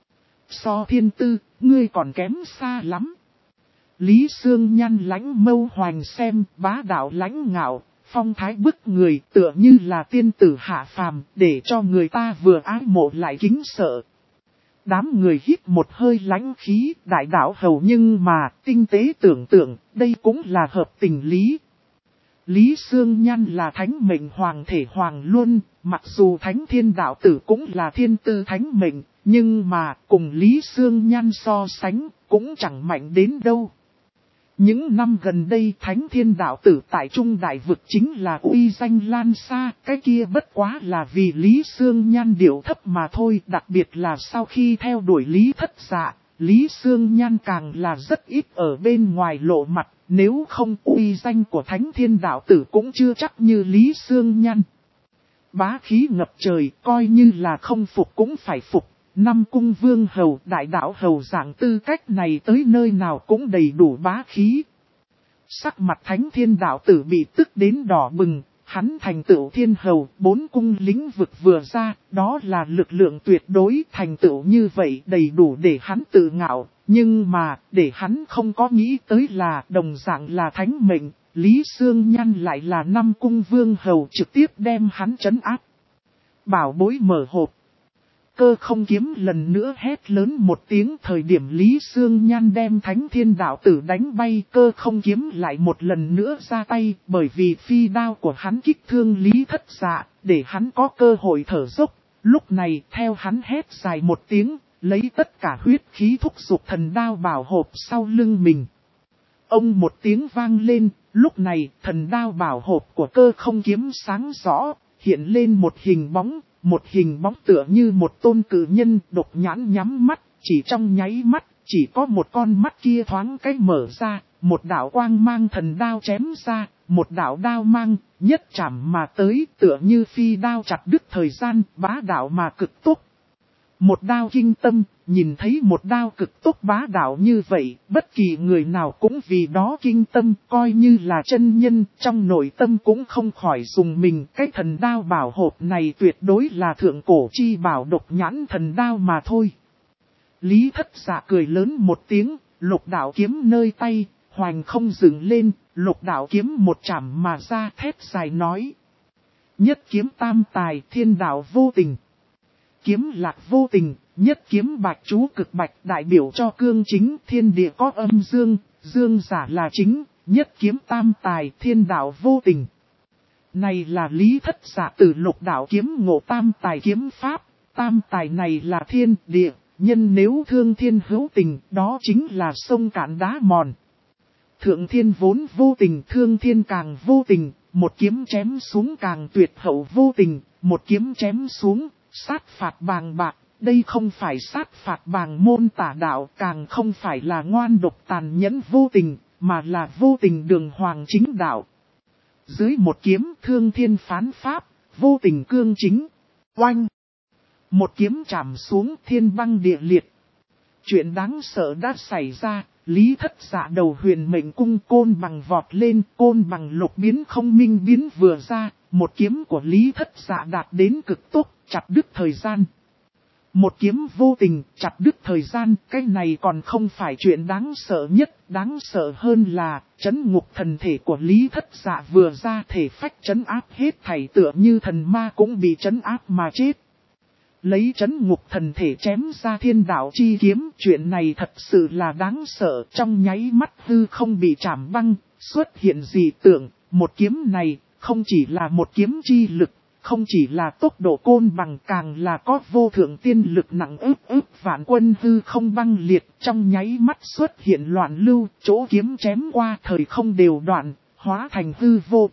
So thiên tư, ngươi còn kém xa lắm. Lý Sương Nhan lãnh mâu hoành xem, bá đạo lãnh ngạo, phong thái bức người, tựa như là tiên tử hạ phàm, để cho người ta vừa ái mộ lại kính sợ. Đám người hít một hơi lãnh khí, đại đạo hầu, nhưng mà, tinh tế tưởng tượng, đây cũng là hợp tình lý. Lý Sương Nhan là thánh mệnh hoàng thể hoàng luân, mặc dù Thánh Thiên Đạo Tử cũng là thiên tư thánh mệnh, nhưng mà cùng Lý Sương Nhan so sánh cũng chẳng mạnh đến đâu. Những năm gần đây Thánh Thiên Đạo Tử tại Trung Đại Vực chính là uy danh lan xa, cái kia bất quá là vì Lý Sương Nhan điệu thấp mà thôi, đặc biệt là sau khi theo đuổi Lý Thất Dạ, Lý Sương Nhan càng là rất ít ở bên ngoài lộ mặt, nếu không uy danh của Thánh Thiên Đạo Tử cũng chưa chắc như Lý Sương Nhan. Bá khí ngập trời, coi như là không phục cũng phải phục. 5 cung vương hầu, đại đạo hầu dạng tư cách này tới nơi nào cũng đầy đủ bá khí. Sắc mặt Thánh Thiên Đạo Tử bị tức đến đỏ bừng, hắn thành tựu thiên hầu, 4 cung lĩnh vực vừa ra, đó là lực lượng tuyệt đối, thành tựu như vậy đầy đủ để hắn tự ngạo, nhưng mà, để hắn không có nghĩ tới là đồng dạng là thánh mệnh, Lý Sương Nhan lại là 5 cung vương hầu trực tiếp đem hắn trấn áp. Bảo bối mở hộp. Cơ không kiếm lần nữa hét lớn một tiếng, thời điểm Lý Sương Nhan đem Thánh Thiên Đạo Tử đánh bay, cơ không kiếm lại một lần nữa ra tay, bởi vì phi đao của hắn kích thương Lý Thất Dạ, để hắn có cơ hội thở dốc. Lúc này theo hắn hét dài một tiếng, lấy tất cả huyết khí thúc giục thần đao bảo hộp sau lưng mình. Ông một tiếng vang lên, lúc này thần đao bảo hộp của cơ không kiếm sáng rõ, hiện lên một hình bóng tựa như một tôn cử nhân độc nhãn nhắm mắt, chỉ trong nháy mắt, chỉ có một con mắt kia thoáng cái mở ra, một đạo quang mang thần đao chém ra, một đạo đao mang, nhất chảm mà tới tựa như phi đao chặt đứt thời gian, bá đạo mà cực tốc. Một đao kinh tâm, nhìn thấy một đao cực tốc bá đạo như vậy, bất kỳ người nào cũng vì đó kinh tâm, coi như là chân nhân, trong nội tâm cũng không khỏi dùng mình. Cái thần đao bảo hộp này tuyệt đối là thượng cổ chi bảo độc nhãn thần đao mà thôi. Lý Thất Dạ cười lớn một tiếng, lục đạo kiếm nơi tay, hoành không dựng lên, lục đạo kiếm một chảm mà ra thét dài nói. Nhất kiếm tam tài, thiên đạo vô tình. Kiếm lạc vô tình, nhất kiếm bạch chú cực bạch đại biểu cho cương chính, thiên địa có âm dương, dương giả là chính, nhất kiếm tam tài, thiên đạo vô tình. Này là Lý Thất Dạ từ lục đạo kiếm ngộ tam tài kiếm pháp, tam tài này là thiên địa, nhân nếu thương thiên hữu tình, đó chính là sông cạn đá mòn. Thượng thiên vốn vô tình, thương thiên càng vô tình, một kiếm chém xuống càng tuyệt hậu vô tình, một kiếm chém xuống, sát phạt bàng bạc, đây không phải sát phạt bàng môn tả đạo, càng không phải là ngoan độc tàn nhẫn vô tình, mà là vô tình đường hoàng chính đạo. Dưới một kiếm thương thiên phán pháp, vô tình cương chính, oanh. Một kiếm chạm xuống thiên băng địa liệt. Chuyện đáng sợ đã xảy ra, Lý Thất Dạ đầu huyền mệnh cung côn bằng vọt lên, côn bằng lục biến không minh biến vừa ra, một kiếm của Lý Thất Dạ đạt đến cực tốc, chặt đứt thời gian. Một kiếm vô tình, chặt đứt thời gian, cái này còn không phải chuyện đáng sợ nhất, đáng sợ hơn là, trấn ngục thần thể của Lý Thất Dạ vừa ra thể phách trấn áp hết thảy tựa như thần ma cũng bị trấn áp mà chết. Lấy trấn ngục thần thể chém ra thiên đạo chi kiếm, chuyện này thật sự là đáng sợ, trong nháy mắt hư không bị chảm băng, xuất hiện dị tượng, một kiếm này, không chỉ là một kiếm chi lực, không chỉ là tốc độ côn bằng càng là có vô thượng tiên lực nặng ức vạn quân hư không băng liệt, trong nháy mắt xuất hiện loạn lưu, chỗ kiếm chém qua thời không đều đoạn, hóa thành hư vô.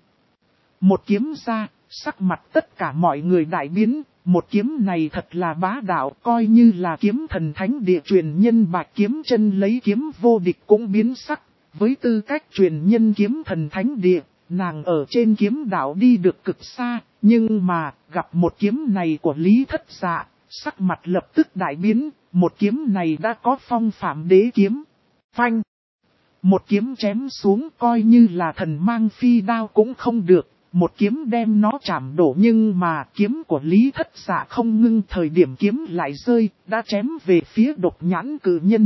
Một kiếm ra, sắc mặt tất cả mọi người đại biến. Một kiếm này thật là bá đạo, coi như là kiếm thần thánh địa truyền nhân Bạch Kiếm Chân lấy kiếm vô địch cũng biến sắc. Với tư cách truyền nhân kiếm thần thánh địa, nàng ở trên kiếm đạo đi được cực xa, nhưng mà gặp một kiếm này của Lý Thất Dạ, sắc mặt lập tức đại biến, một kiếm này đã có phong phạm đế kiếm. Phanh! Một kiếm chém xuống coi như là thần mang phi đao cũng không được. Một kiếm đem nó chạm đổ nhưng mà kiếm của Lý Thất Dạ không ngưng thời điểm kiếm lại rơi, đã chém về phía độc nhãn cử nhân.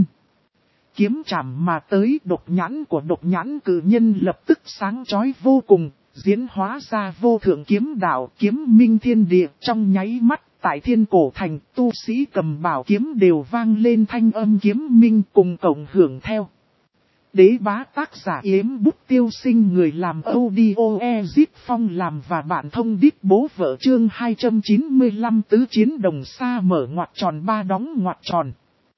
Kiếm chạm mà tới độc nhãn của độc nhãn cử nhân lập tức sáng chói vô cùng, diễn hóa ra vô thượng kiếm đạo kiếm minh thiên địa trong nháy mắt. Tại thiên cổ thành tu sĩ cầm bảo kiếm đều vang lên thanh âm kiếm minh cùng cộng hưởng theo. Đế bá tác giả Yếm Bút Tiêu Sinh người làm audio Ezip Phong làm và bạn thông đít bố vợ chương 295 tứ chiến đồng xa mở ngoặc tròn ba đóng ngoặc tròn.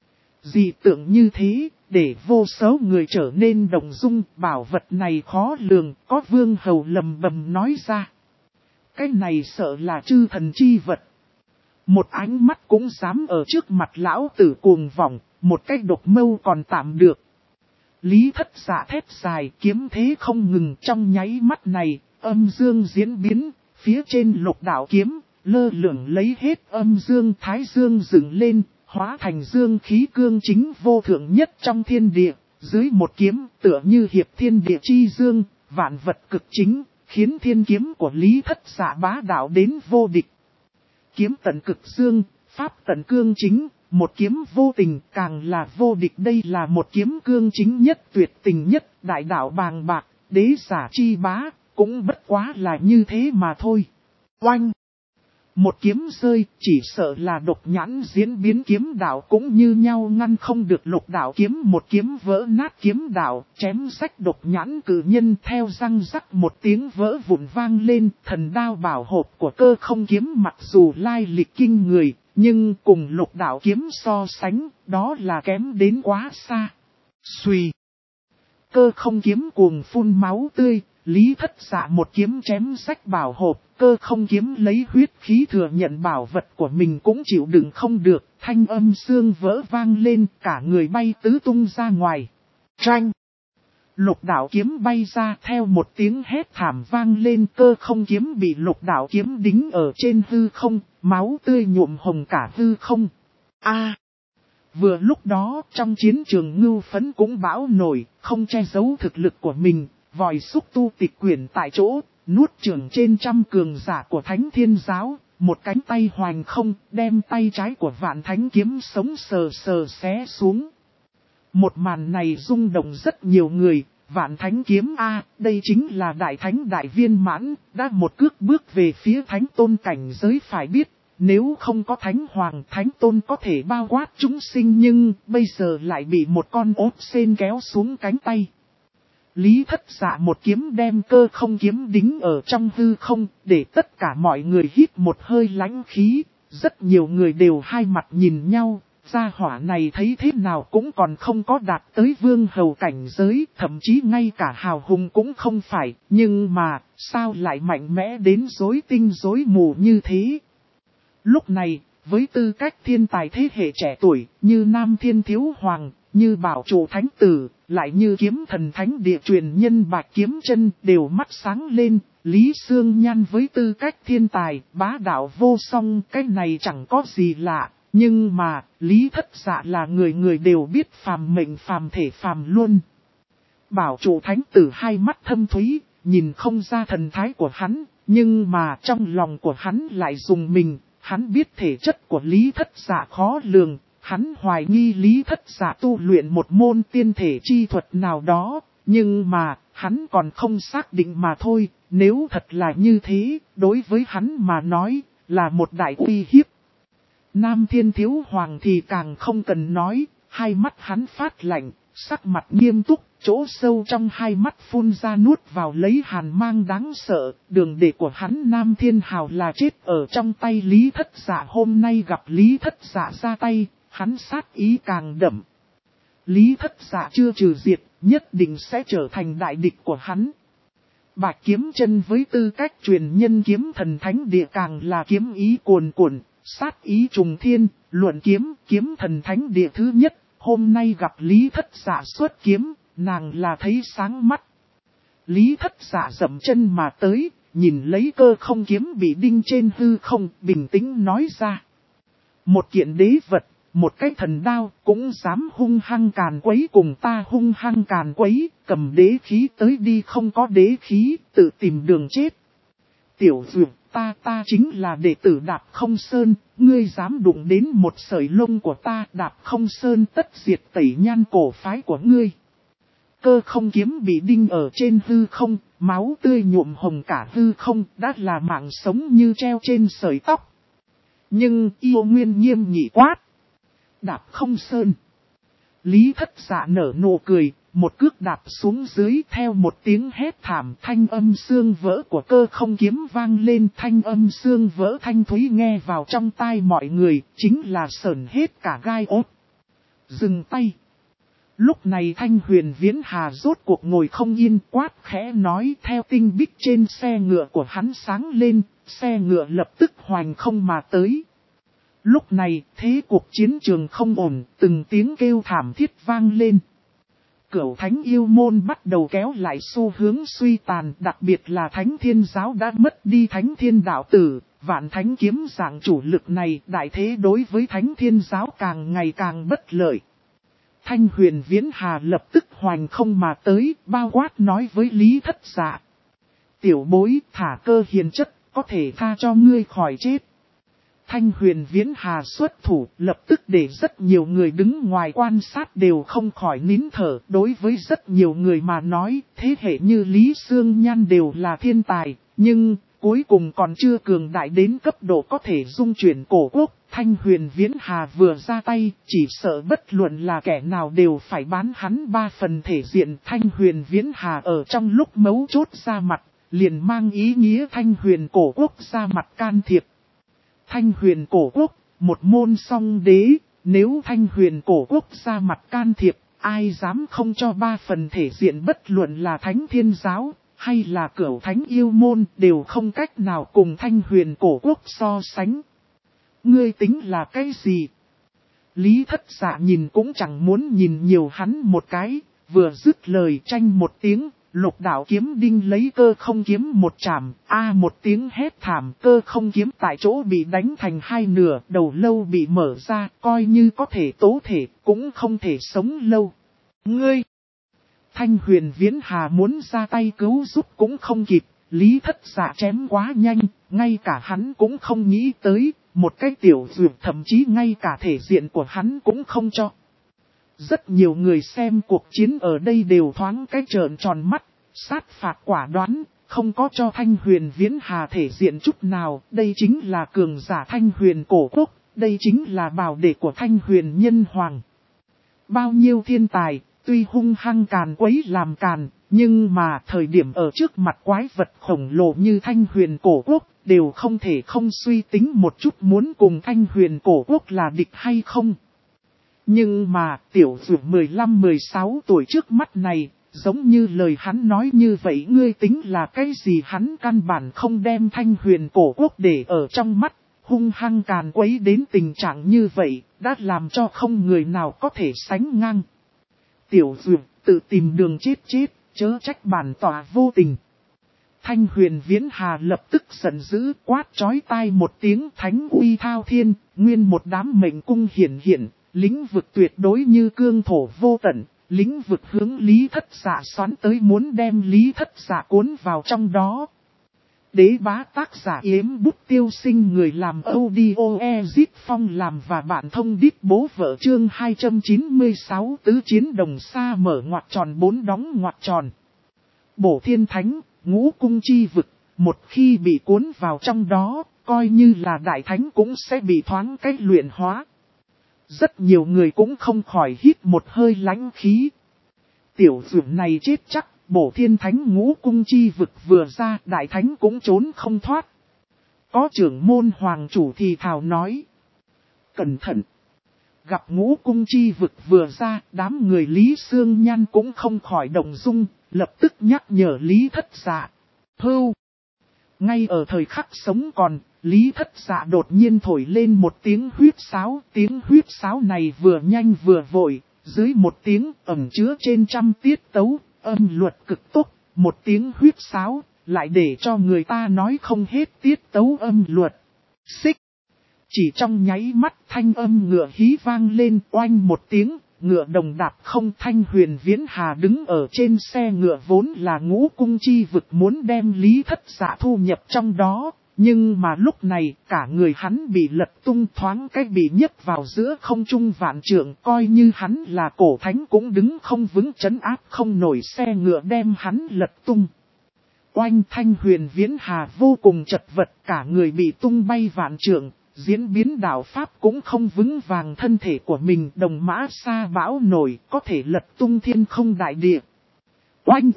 Dị tượng như thế, để vô số người trở nên đồng dung, bảo vật này khó lường, có vương hầu lầm bầm nói ra. Cái này sợ là chư thần chi vật. Một ánh mắt cũng dám ở trước mặt lão tử cuồng vọng, một cái độc mâu còn tạm được. Lý Thất Dạ thét dài kiếm thế không ngừng trong nháy mắt này, âm dương diễn biến, phía trên lục đạo kiếm, lơ lửng lấy hết âm dương thái dương dựng lên, hóa thành dương khí cương chính vô thượng nhất trong thiên địa, dưới một kiếm tựa như hiệp thiên địa chi dương, vạn vật cực chính, khiến thiên kiếm của Lý Thất Dạ bá đạo đến vô địch. Kiếm tận cực dương, pháp tận cương chính. Một kiếm vô tình càng là vô địch đây là một kiếm cương chính nhất tuyệt tình nhất đại đạo bàng bạc, đế giả chi bá, cũng bất quá là như thế mà thôi. Oanh! Một kiếm rơi chỉ sợ là độc nhãn diễn biến kiếm đạo cũng như nhau ngăn không được lục đạo kiếm một kiếm vỡ nát kiếm đạo, chém rách độc nhãn cử nhân theo răng rắc một tiếng vỡ vụn vang lên thần đao bảo hộp của cơ không kiếm mặc dù lai lịch kinh người. Nhưng cùng lục đạo kiếm so sánh, đó là kém đến quá xa. Xuy. Cơ không kiếm cuồng phun máu tươi, Lý Thất Dạ một kiếm chém rách bảo hộp, cơ không kiếm lấy huyết khí thừa nhận bảo vật của mình cũng chịu đựng không được, thanh âm xương vỡ vang lên, cả người bay tứ tung ra ngoài. Tranh. Lục đạo kiếm bay ra theo một tiếng hét thảm vang lên cơ không kiếm bị lục đạo kiếm đính ở trên hư không, máu tươi nhuộm hồng cả hư không. Vừa lúc đó trong chiến trường Ngưu Phấn cũng bão nổi, không che giấu thực lực của mình, vòi xúc tu tịch quyển tại chỗ, nuốt chửng trên trăm cường giả của Thánh Thiên Giáo, một cánh tay hoành không, đem tay trái của Vạn Thánh Kiếm sống sờ sờ xé xuống. Một màn này rung động rất nhiều người. Vạn Thánh Kiếm đây chính là Đại Thánh Đại Viên Mãn, đã một cước bước về phía Thánh Tôn cảnh giới. Phải biết, nếu không có Thánh Hoàng Thánh Tôn có thể bao quát chúng sinh, nhưng bây giờ lại bị một con ốt sên kéo xuống cánh tay. Lý Thất Dạ một kiếm đem Cơ Không kiếm đính ở trong hư không, để tất cả mọi người hít một hơi lãnh khí. Rất nhiều người đều hai mặt nhìn nhau. Gia hỏa này thấy thế nào cũng còn không có đạt tới vương hầu cảnh giới, thậm chí ngay cả hào hùng cũng không phải, nhưng mà, sao lại mạnh mẽ đến rối tinh rối mù như thế? Lúc này, với tư cách thiên tài thế hệ trẻ tuổi, như Nam Thiên Thiếu Hoàng, như Bảo Chủ Thánh Tử, lại như Kiếm Thần Thánh Địa truyền nhân Bạch Kiếm Chân, đều mắt sáng lên. Lý Xương Nhan với tư cách thiên tài, bá đạo vô song, cái này chẳng có gì lạ. Nhưng mà, Lý Thất Dạ là người người đều biết phàm mệnh phàm thể phàm luôn. Bảo Chủ Thánh Tử hai mắt thâm thúy, nhìn không ra thần thái của hắn, nhưng mà trong lòng của hắn lại rùng mình. Hắn biết thể chất của Lý Thất Dạ khó lường, hắn hoài nghi Lý Thất Dạ tu luyện một môn tiên thể chi thuật nào đó, nhưng mà, hắn còn không xác định mà thôi. Nếu thật là như thế, đối với hắn mà nói, là một đại uy hiếp. Nam Thiên Thiếu Hoàng thì càng không cần nói, hai mắt hắn phát lạnh, sắc mặt nghiêm túc, chỗ sâu trong hai mắt phun ra nuốt vào lấy hàn mang đáng sợ. Đường đệ của hắn Nam Thiên Hào là chết ở trong tay Lý Thất Dạ, hôm nay gặp Lý Thất Dạ ra tay, hắn sát ý càng đậm. Lý Thất Dạ chưa trừ diệt, nhất định sẽ trở thành đại địch của hắn. Bạch Kiếm Chân với tư cách truyền nhân Kiếm Thần Thánh Địa càng là kiếm ý cuồn cuộn, sát ý trùng thiên, luận kiếm, Kiếm Thần Thánh Địa thứ nhất. Hôm nay gặp Lý Thất Dạ xuất kiếm, nàng là thấy sáng mắt. Lý Thất Dạ dậm chân mà tới, nhìn lấy Cơ Không kiếm bị đinh trên hư không, bình tĩnh nói ra. Một kiện đế vật, một cái thần đao, cũng dám hung hăng càn quấy cùng ta hung hăng càn quấy, cầm đế khí tới đi, không có đế khí, tự tìm đường chết. Tiểu Dược, ta chính là đệ tử Đạp Không Sơn, ngươi dám đụng đến một sợi lông của ta, Đạp Không Sơn tất diệt tẩy nhan cổ phái của ngươi. Cơ Không kiếm bị đinh ở trên hư không, máu tươi nhuộm hồng cả hư không, đã là mạng sống như treo trên sợi tóc. Nhưng Yêu Nguyên nghiêm nghị quát. Đạp Không Sơn. Lý Thất Dạ nở nụ cười, một cước đạp xuống dưới, theo một tiếng hét thảm, thanh âm xương vỡ của Cơ Không kiếm vang lên, thanh âm xương vỡ thanh thúy nghe vào trong tai mọi người, chính là sởn hết cả gai ốt. Dừng tay. Lúc này Thanh Huyền Viễn Hà rốt cuộc ngồi không yên, quát khẽ nói, theo tinh bích trên xe ngựa của hắn sáng lên, xe ngựa lập tức hoành không mà tới. Lúc này, thế cuộc chiến trường không ổn, từng tiếng kêu thảm thiết vang lên. Cửu Thánh Yêu Môn bắt đầu kéo lại xu hướng suy tàn, đặc biệt là Thánh Thiên Giáo đã mất đi Thánh Thiên Đạo Tử, Vạn Thánh Kiếm dạng chủ lực này, đại thế đối với Thánh Thiên Giáo càng ngày càng bất lợi. Thanh Huyền Viễn Hà lập tức hoành không mà tới, bao quát nói với Lý Thất Dạ. Tiểu bối, thả cơ hiền chất, có thể tha cho ngươi khỏi chết. Thanh Huyền Viễn Hà xuất thủ, lập tức để rất nhiều người đứng ngoài quan sát đều không khỏi nín thở. Đối với rất nhiều người mà nói, thế hệ như Lý Xương Nhan đều là thiên tài, nhưng cuối cùng còn chưa cường đại đến cấp độ có thể dung chuyển cổ quốc. Thanh Huyền Viễn Hà vừa ra tay, chỉ sợ bất luận là kẻ nào đều phải bán hắn 3 phần thể diện. Thanh Huyền Viễn Hà ở trong lúc mấu chốt ra mặt, liền mang ý nghĩa Thanh Huyền cổ quốc ra mặt can thiệp. Thanh Huyền cổ quốc, một môn song đế, nếu Thanh Huyền cổ quốc ra mặt can thiệp, ai dám không cho 3 phần thể diện, bất luận là Thánh Thiên Giáo, hay là Cửu Thánh Yêu Môn, đều không cách nào cùng Thanh Huyền cổ quốc so sánh. Ngươi tính là cái gì? Lý Thất Dạ nhìn cũng chẳng muốn nhìn nhiều hắn một cái, vừa dứt lời tranh một tiếng, Lục đạo kiếm đinh lấy cơ không kiếm một chạm, một tiếng hét thảm, cơ không kiếm tại chỗ bị đánh thành hai nửa, đầu lâu bị mở ra, coi như có thể tố thể, cũng không thể sống lâu. Ngươi! Thanh Huyền Viễn Hà muốn ra tay cứu giúp cũng không kịp, Lý Thất Dạ chém quá nhanh, ngay cả hắn cũng không nghĩ tới, một cái tiểu dược thậm chí ngay cả thể diện của hắn cũng không cho. Rất nhiều người xem cuộc chiến ở đây đều thoáng cái trợn tròn mắt, sát phạt quả đoán, không có cho Thanh Huyền Viễn Hà thể diện chút nào, đây chính là cường giả Thanh Huyền cổ quốc, đây chính là bảo đệ của Thanh Huyền Nhân Hoàng. Bao nhiêu thiên tài, tuy hung hăng càn quấy làm càn, nhưng mà thời điểm ở trước mặt quái vật khổng lồ như Thanh Huyền cổ quốc, đều không thể không suy tính một chút muốn cùng Thanh Huyền cổ quốc là địch hay không. Nhưng mà tiểu dược 15-16 tuổi trước mắt này, giống như lời hắn nói như vậy, ngươi tính là cái gì? Hắn căn bản không đem Thanh Huyền cổ quốc để ở trong mắt, hung hăng càn quấy đến tình trạng như vậy, đã làm cho không người nào có thể sánh ngang. Tiểu dược tự tìm đường chết, chớ trách bản tòa vô tình. Thanh Huyền Viễn Hà lập tức giận dữ, quát chói tai một tiếng, thánh uy thao thiên, nguyên một đám mệnh cung hiển, lĩnh vực tuyệt đối như cương thổ vô tận, lĩnh vực hướng Lý Thất Dạ xoắn tới, muốn đem Lý Thất Dạ cuốn vào trong đó. Đế bá tác giả Yếm Bút Tiêu Sinh, người làm audio Ezip Phong làm và bạn thông đít bố vợ, chương 296 tứ chiến đồng xa mở ngoặc tròn 4 đóng ngoặc tròn. Bổ Thiên Thánh, ngũ cung chi vực, một khi bị cuốn vào trong đó, coi như là đại thánh cũng sẽ bị thoáng cách luyện hóa. Rất nhiều người cũng không khỏi hít một hơi lãnh khí. Tiểu dược này chết chắc, Bổ Thiên Thánh ngũ cung chi vực vừa ra, đại thánh cũng trốn không thoát. Có trưởng môn hoàng chủ thì thào nói: cẩn thận! Gặp ngũ cung chi vực vừa ra, đám người Lý Xương Nhan cũng không khỏi động dung, lập tức nhắc nhở Lý Thất Dạ. Hưu! Ngay ở thời khắc sống còn, Lý Thất Dạ đột nhiên thổi lên một tiếng huyết sáo này vừa nhanh vừa vội, dưới một tiếng ẩn chứa trên trăm tiết tấu, âm luật cực tốt, một tiếng huyết sáo, lại để cho người ta nói không hết tiết tấu âm luật. Xích! Chỉ trong nháy mắt thanh âm ngựa hí vang lên, oanh một tiếng, ngựa đồng đạp không. Thanh Huyền Viễn Hà đứng ở trên xe ngựa vốn là ngũ cung chi vực, muốn đem Lý Thất Dạ thu nhập trong đó. Nhưng mà lúc này cả người hắn bị lật tung, thoáng cách bị nhấc vào giữa không trung vạn trượng, coi như hắn là cổ thánh cũng đứng không vững, trấn áp không nổi, xe ngựa đem hắn lật tung. Oanh! Thanh Huyền Viễn Hà vô cùng chật vật, cả người bị tung bay vạn trượng, diễn biến đạo pháp cũng không vững vàng thân thể của mình, đồng mã sa bão nổi, có thể lật tung thiên không đại địa. Oanh!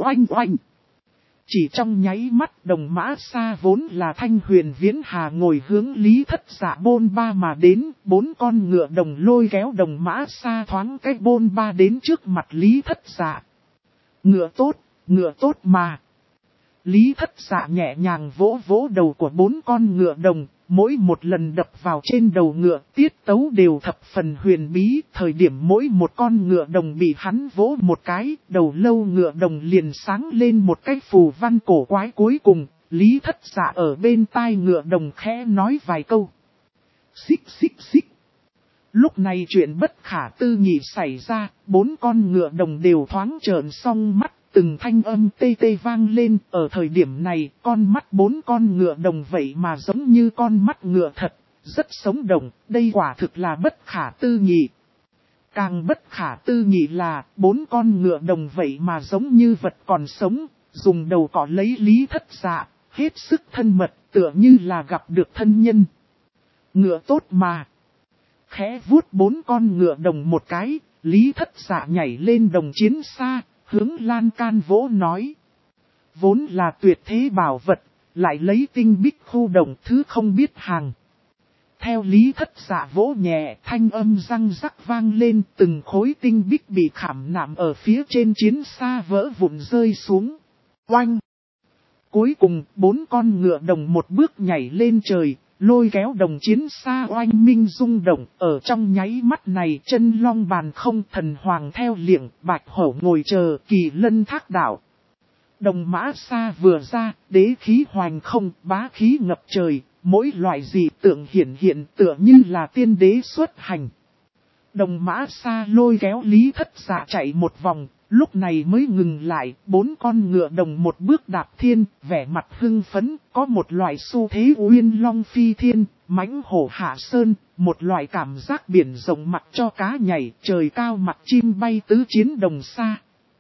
Chỉ trong nháy mắt, đồng mã sa vốn là Thanh Huyền Viễn Hà ngồi hướng Lý Thất Dạ bôn ba mà đến, 4 con ngựa đồng lôi kéo đồng mã sa thoáng cách bôn ba đến trước mặt Lý Thất Dạ. Ngựa tốt mà. Lý Thất Dạ nhẹ nhàng vỗ vỗ đầu của 4 con ngựa đồng, mỗi một lần đập vào trên đầu ngựa, tiết tấu đều thập phần huyền bí. Thời điểm mỗi một con ngựa đồng bị hắn vỗ một cái, đầu lâu ngựa đồng liền sáng lên một cái phù văn cổ quái. Cuối cùng, Lý Thất Dạ ở bên tai ngựa đồng khẽ nói vài câu. Xích. Lúc này chuyện bất khả tư nghị xảy ra, 4 con ngựa đồng đều thoáng trợn song mắt. Từng thanh âm tê tê vang lên, ở thời điểm này, con mắt 4 con ngựa đồng vậy mà giống như con mắt ngựa thật, rất sống động, đây quả thực là bất khả tư nghị. Càng bất khả tư nghị là, 4 con ngựa đồng vậy mà giống như vật còn sống, dùng đầu cọ lấy Lý Thất Dạ, hết sức thân mật, tựa như là gặp được thân nhân. Ngựa tốt mà. Khẽ vuốt 4 con ngựa đồng một cái, Lý Thất Dạ nhảy lên đồng chiến xa. Hướng lan can vỗ nói. Vốn là tuyệt thế bảo vật, lại lấy tinh bích khu động, thứ không biết hàng. Theo Lý Thất Dạ vỗ nhẹ, thanh âm răng rắc vang lên, từng khối tinh bích bị khảm nạm ở phía trên chiến xa vỡ vụn rơi xuống. Oanh! Cuối cùng, 4 con ngựa đồng một bước nhảy lên trời, lôi kéo đồng chiến xa oanh minh rung động. Ở trong nháy mắt này, chân long bàn không, thần hoàng theo liệng, bạch hổ ngồi chờ, kỳ lân thác đảo. Đồng mã xa vừa ra, đế khí hoành không, bá khí ngập trời, mỗi loại dị tượng hiển hiện tựa như là tiên đế xuất hành. Đồng mã xa lôi kéo Lý Thất Dạ chạy một vòng, lúc này mới ngừng lại, 4 con ngựa đồng một bước đạp thiên, vẻ mặt hưng phấn, có một loại xu thế uyên long phi thiên, mãnh hổ hạ sơn, một loại cảm giác biển rộng mặt cho cá nhảy, trời cao mặt chim bay tứ chiến đồng xa.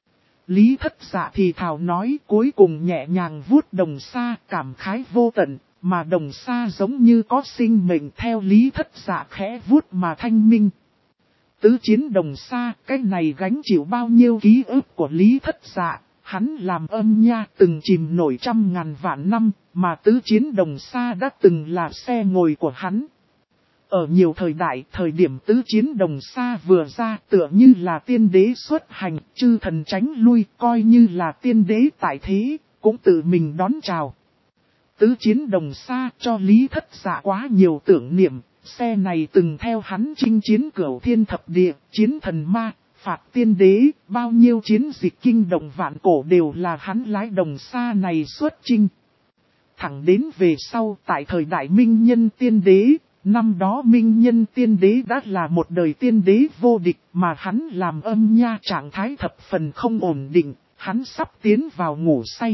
Lý Thất Dạ thì thào nói, cuối cùng nhẹ nhàng vuốt đồng xa, cảm khái vô tận, mà đồng xa giống như có sinh mệnh theo Lý Thất Dạ khẽ vuốt mà thanh minh. Tứ chiến đồng xa, cái này gánh chịu bao nhiêu ký ức của Lý Thất Dạ, hắn làm âm nha từng chìm nổi 100.000 vạn năm, mà tứ chiến đồng xa đã từng là xe ngồi của hắn. Ở nhiều thời đại, thời điểm tứ chiến đồng xa vừa ra tựa như là tiên đế xuất hành, chư thần tránh lui, coi như là tiên đế tại thế, cũng tự mình đón chào. Tứ chiến đồng xa cho Lý Thất Dạ quá nhiều tưởng niệm, xe này từng theo hắn chinh chiến cửu thiên thập địa, chiến thần ma, phạt tiên đế, bao nhiêu chiến dịch kinh động vạn cổ đều là hắn lái đồng xa này xuất chinh. Thẳng đến về sau tại thời đại minh nhân tiên đế, năm đó minh nhân tiên đế đã là một đời tiên đế vô địch mà hắn làm âm nha trạng thái thập phần không ổn định, hắn sắp tiến vào ngủ say.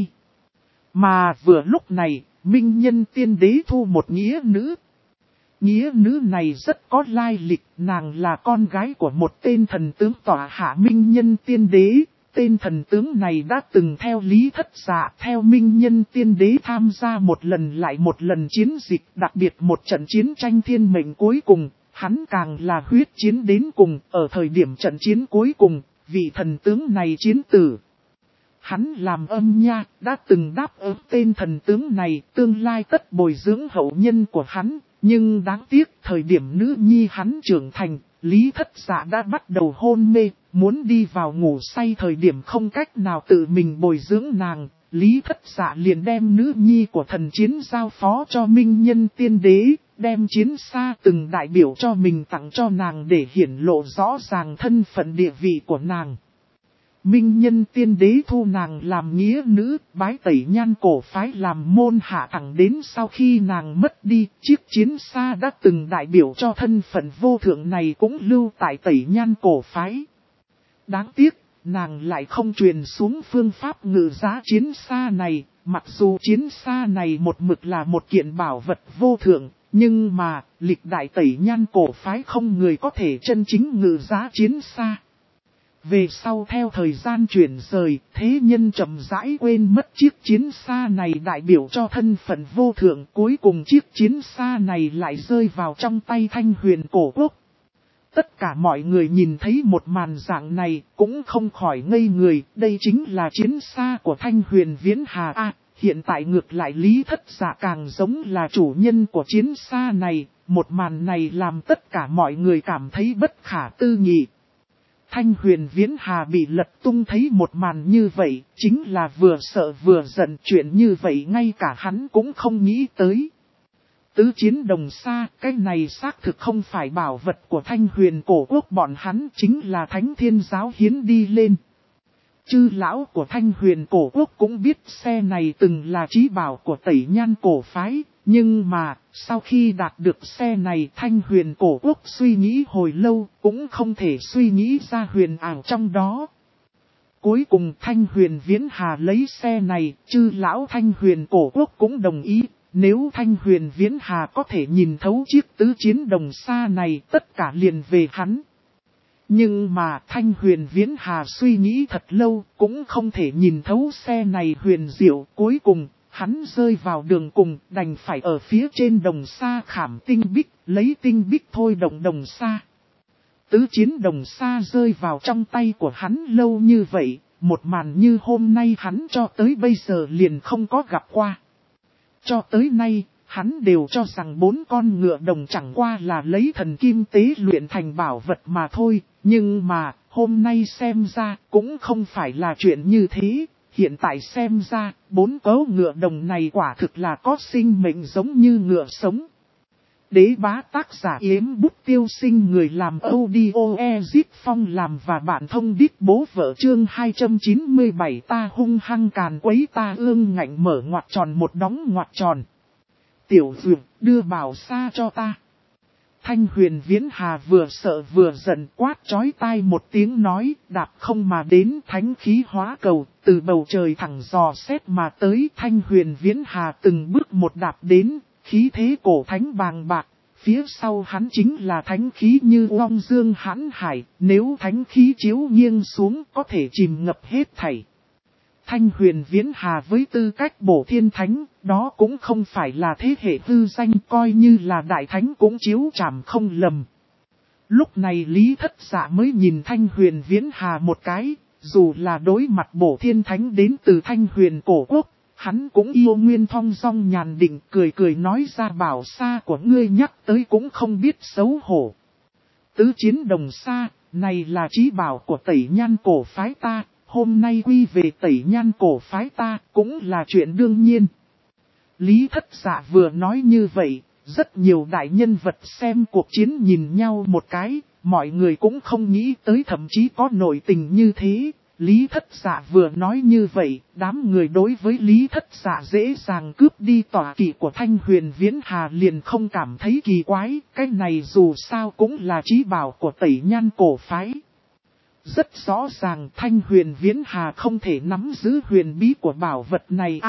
Mà vừa lúc này, minh nhân tiên đế thu một nghĩa nữ. Nghĩa nữ này rất có lai lịch, nàng là con gái của một tên thần tướng tọa hạ minh nhân tiên đế. Tên thần tướng này đã từng theo Lý Thất Dạ theo minh nhân tiên đế tham gia một lần lại một lần chiến dịch, đặc biệt một trận chiến tranh thiên mệnh cuối cùng, hắn càng là huyết chiến đến cùng, ở thời điểm trận chiến cuối cùng, vị thần tướng này chiến tử. Hắn làm âm nha, đã từng đáp ứng tên thần tướng này, tương lai tất bồi dưỡng hậu nhân của hắn, nhưng đáng tiếc thời điểm nữ nhi hắn trưởng thành, Lý Thất Dạ đã bắt đầu hôn mê, muốn đi vào ngủ say thời điểm không cách nào tự mình bồi dưỡng nàng, Lý Thất Dạ liền đem nữ nhi của thần chiến giao phó cho minh nhân tiên đế, đem chiến xa từng đại biểu cho mình tặng cho nàng để hiển lộ rõ ràng thân phận địa vị của nàng. Minh nhân tiên đế thu nàng làm nghĩa nữ, bái tẩy nhan cổ phái làm môn hạ thẳng đến sau khi nàng mất đi, chiếc chiến xa đã từng đại biểu cho thân phận vô thượng này cũng lưu tại tẩy nhan cổ phái. Đáng tiếc, nàng lại không truyền xuống phương pháp ngự giá chiến xa này, mặc dù chiến xa này một mực là một kiện bảo vật vô thượng, nhưng mà, lịch đại tẩy nhan cổ phái không người có thể chân chính ngự giá chiến xa. Về sau theo thời gian chuyển rời, thế nhân chậm rãi quên mất chiếc chiến xa này đại biểu cho thân phận vô thượng. Cuối cùng chiếc chiến xa này lại rơi vào trong tay Thanh Huyền cổ quốc. Tất cả mọi người nhìn thấy một màn dạng này cũng không khỏi ngây người. Đây chính là chiến xa của Thanh Huyền Viễn Hà A. Hiện tại ngược lại Lý Thất Dạ càng giống là chủ nhân của chiến xa này. Một màn này làm tất cả mọi người cảm thấy bất khả tư nghị. Thanh Huyền Viễn Hà bị lật tung thấy một màn như vậy, chính là vừa sợ vừa giận, chuyện như vậy ngay cả hắn cũng không nghĩ tới. Tứ chiến đồng xa, cái này xác thực không phải bảo vật của Thanh Huyền cổ quốc bọn hắn, chính là Thánh Thiên Giáo hiến đi lên. Chư lão của Thanh Huyền cổ quốc cũng biết xe này từng là chí bảo của Tẩy Nhan cổ phái. Nhưng mà, sau khi đạt được xe này Thanh Huyền cổ quốc suy nghĩ hồi lâu, cũng không thể suy nghĩ ra huyền ảo trong đó. Cuối cùng Thanh Huyền Viễn Hà lấy xe này, chư lão Thanh Huyền cổ quốc cũng đồng ý, nếu Thanh Huyền Viễn Hà có thể nhìn thấu chiếc tứ chiến đồng xa này tất cả liền về hắn. Nhưng mà Thanh Huyền Viễn Hà suy nghĩ thật lâu, cũng không thể nhìn thấu xe này huyền diệu, cuối cùng. Hắn rơi vào đường cùng, đành phải ở phía trên đồng xa khảm tinh bích, lấy tinh bích thôi động đồng xa. Tứ chiến đồng xa rơi vào trong tay của hắn lâu như vậy, một màn như hôm nay hắn cho tới bây giờ liền không có gặp qua. Cho tới nay, hắn đều cho rằng 4 con ngựa đồng chẳng qua là lấy thần kim tế luyện thành bảo vật mà thôi, nhưng mà, hôm nay xem ra cũng không phải là chuyện như thế. Hiện tại xem ra, 4 cấu ngựa đồng này quả thực là có sinh mệnh giống như ngựa sống. Đế bá tác giả Yếm Bút Tiêu Sinh, người làm audio Ezip Phong làm và bạn thông đít bố vợ chương 297 ta hung hăng càn quấy ta ương ngạnh mở ngoặc tròn một đóng ngoặc tròn. Tiểu Dược đưa bảo xa cho ta. Thanh Huyền Viễn Hà vừa sợ vừa giận quát chói tai một tiếng nói, đạp không mà đến thánh khí hóa cầu, từ bầu trời thẳng dò xét mà tới. Thanh Huyền Viễn Hà từng bước một đạp đến, khí thế cổ thánh bàng bạc, phía sau hắn chính là thánh khí như long dương hãn hải, nếu thánh khí chiếu nghiêng xuống có thể chìm ngập hết thảy. Thanh Huyền Viễn Hà với tư cách bổ thiên thánh, đó cũng không phải là thế hệ hư danh, coi như là đại thánh cũng chiếu chảm không lầm. Lúc này Lý Thất Dạ mới nhìn Thanh Huyền Viễn Hà một cái, dù là đối mặt bổ thiên thánh đến từ Thanh Huyền cổ quốc, hắn cũng yêu nguyên thong dong nhàn định, cười cười nói ra bảo xa của ngươi nhắc tới cũng không biết xấu hổ. Tứ chiến đồng xa, này là chí bảo của Tẩy Nhan cổ phái ta. Hôm nay quy về Tẩy Nhan cổ phái ta cũng là chuyện đương nhiên. Lý Thất Dạ vừa nói như vậy, rất nhiều đại nhân vật xem cuộc chiến nhìn nhau một cái, mọi người cũng không nghĩ tới thậm chí có nội tình như thế. Lý Thất Dạ vừa nói như vậy, đám người đối với Lý Thất Dạ dễ dàng cướp đi tọa kỵ của Thanh Huyền Viễn Hà liền không cảm thấy kỳ quái, cái này dù sao cũng là chí bảo của Tẩy Nhan cổ phái. Rất rõ ràng Thanh Huyền Viễn Hà không thể nắm giữ huyền bí của bảo vật này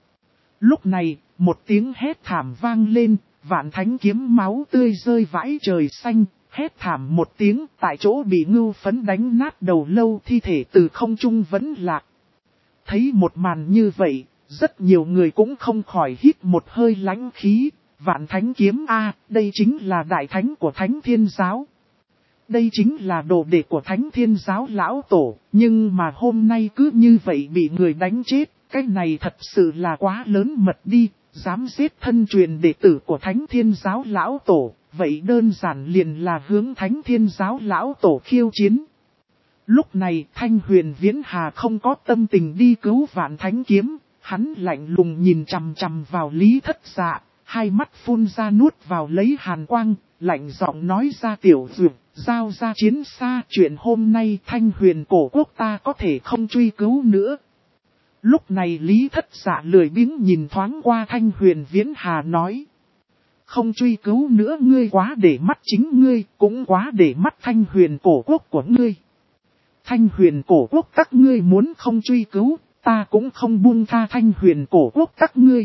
Lúc này, một tiếng hét thảm vang lên, vạn thánh kiếm máu tươi rơi vãi trời xanh, hét thảm một tiếng tại chỗ bị ngưu phấn đánh nát đầu lâu thi thể từ không trung vẫn lạc. Thấy một màn như vậy, rất nhiều người cũng không khỏi hít một hơi lãnh khí, vạn thánh kiếm đây chính là đại thánh của Thánh Thiên Giáo. Đây chính là đồ đệ của Thánh Thiên Giáo lão tổ, nhưng mà hôm nay cứ như vậy bị người đánh chết, cái này thật sự là quá lớn mật đi, dám giết thân truyền đệ tử của Thánh Thiên Giáo lão tổ, vậy đơn giản liền là hướng Thánh Thiên Giáo lão tổ khiêu chiến. Lúc này Thanh Huyền Viễn Hà không có tâm tình đi cứu vạn thánh kiếm, hắn lạnh lùng nhìn chằm chằm vào Lý Thất Dạ, hai mắt phun ra nuốt vào lấy hàn quang, lạnh giọng nói ra tiểu dược. Giao ra chiến xa, chuyện hôm nay Thanh Huyền cổ quốc ta có thể không truy cứu nữa. Lúc này Lý Thất Dạ lười biếng nhìn thoáng qua Thanh Huyền Viễn Hà nói. Không truy cứu nữa, ngươi quá để mắt chính ngươi, cũng quá để mắt Thanh Huyền cổ quốc của ngươi. Thanh Huyền cổ quốc các ngươi muốn không truy cứu, ta cũng không buông tha Thanh Huyền cổ quốc các ngươi.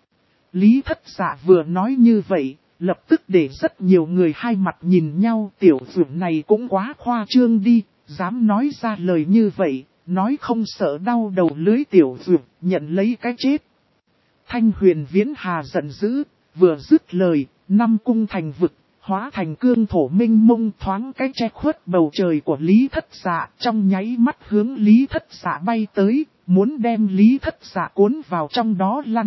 Lý Thất Dạ vừa nói như vậy, lập tức để rất nhiều người hai mặt nhìn nhau, tiểu dược này cũng quá khoa trương đi, dám nói ra lời như vậy, nói không sợ đau đầu lưới tiểu dược, nhận lấy cái chết. Thanh Huyền Viễn Hà giận dữ, vừa dứt lời, năm cung thành vực, hóa thành cương thổ minh mông thoáng cái che khuất bầu trời của Lý Thất Dạ, trong nháy mắt hướng Lý Thất Dạ bay tới, muốn đem Lý Thất Dạ cuốn vào trong đó lăn.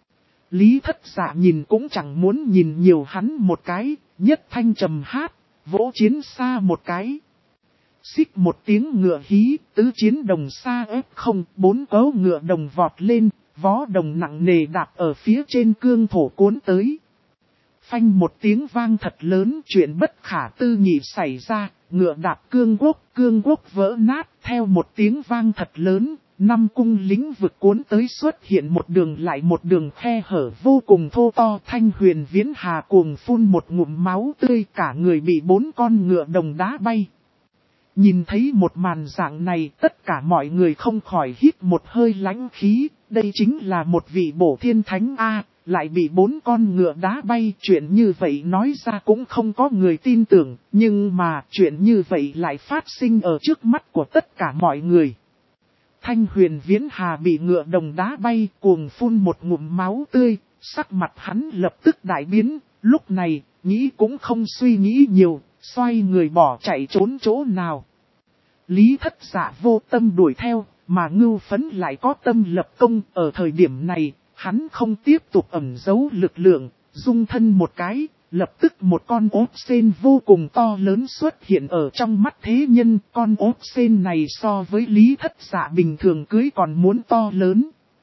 Lý Thất Dạ nhìn cũng chẳng muốn nhìn nhiều hắn một cái, nhất thanh trầm hát, vỗ chiến xa một cái. Xích một tiếng ngựa hí, tứ chiến đồng xa ép không, bốn cấu ngựa đồng vọt lên, vó đồng nặng nề đạp ở phía trên cương thổ cuốn tới. Phanh một tiếng vang thật lớn, chuyện bất khả tư nghị xảy ra, ngựa đạp cương quốc vỡ nát, theo một tiếng vang thật lớn. Năm cung lĩnh vực cuốn tới xuất hiện một đường lại một đường khe hở vô cùng thô to. Thanh Huyền Viễn Hà cuồng phun một ngụm máu tươi, cả người bị bốn con ngựa đồng đá bay. Nhìn thấy một màn dạng này, tất cả mọi người không khỏi hít một hơi lãnh khí. Đây chính là một vị bổ thiên thánh lại bị bốn con ngựa đá bay. Chuyện như vậy nói ra cũng không có người tin tưởng, nhưng mà chuyện như vậy lại phát sinh ở trước mắt của tất cả mọi người. Thanh Huyền Viễn Hà bị ngựa đồng đá bay, cuồng phun một ngụm máu tươi, sắc mặt hắn lập tức đại biến, lúc này, nghĩ cũng không suy nghĩ nhiều, xoay người bỏ chạy trốn chỗ nào. Lý Thất Dạ vô tâm đuổi theo, mà ngưu phấn lại có tâm lập công. Ở thời điểm này, hắn không tiếp tục ẩn giấu lực lượng, dung thân một cái, lập tức một con ốp sên vô cùng to lớn xuất hiện ở trong mắt thế nhân. Con ốp sên này so với Lý Thất Dạ bình thường cưới còn muốn to lớn.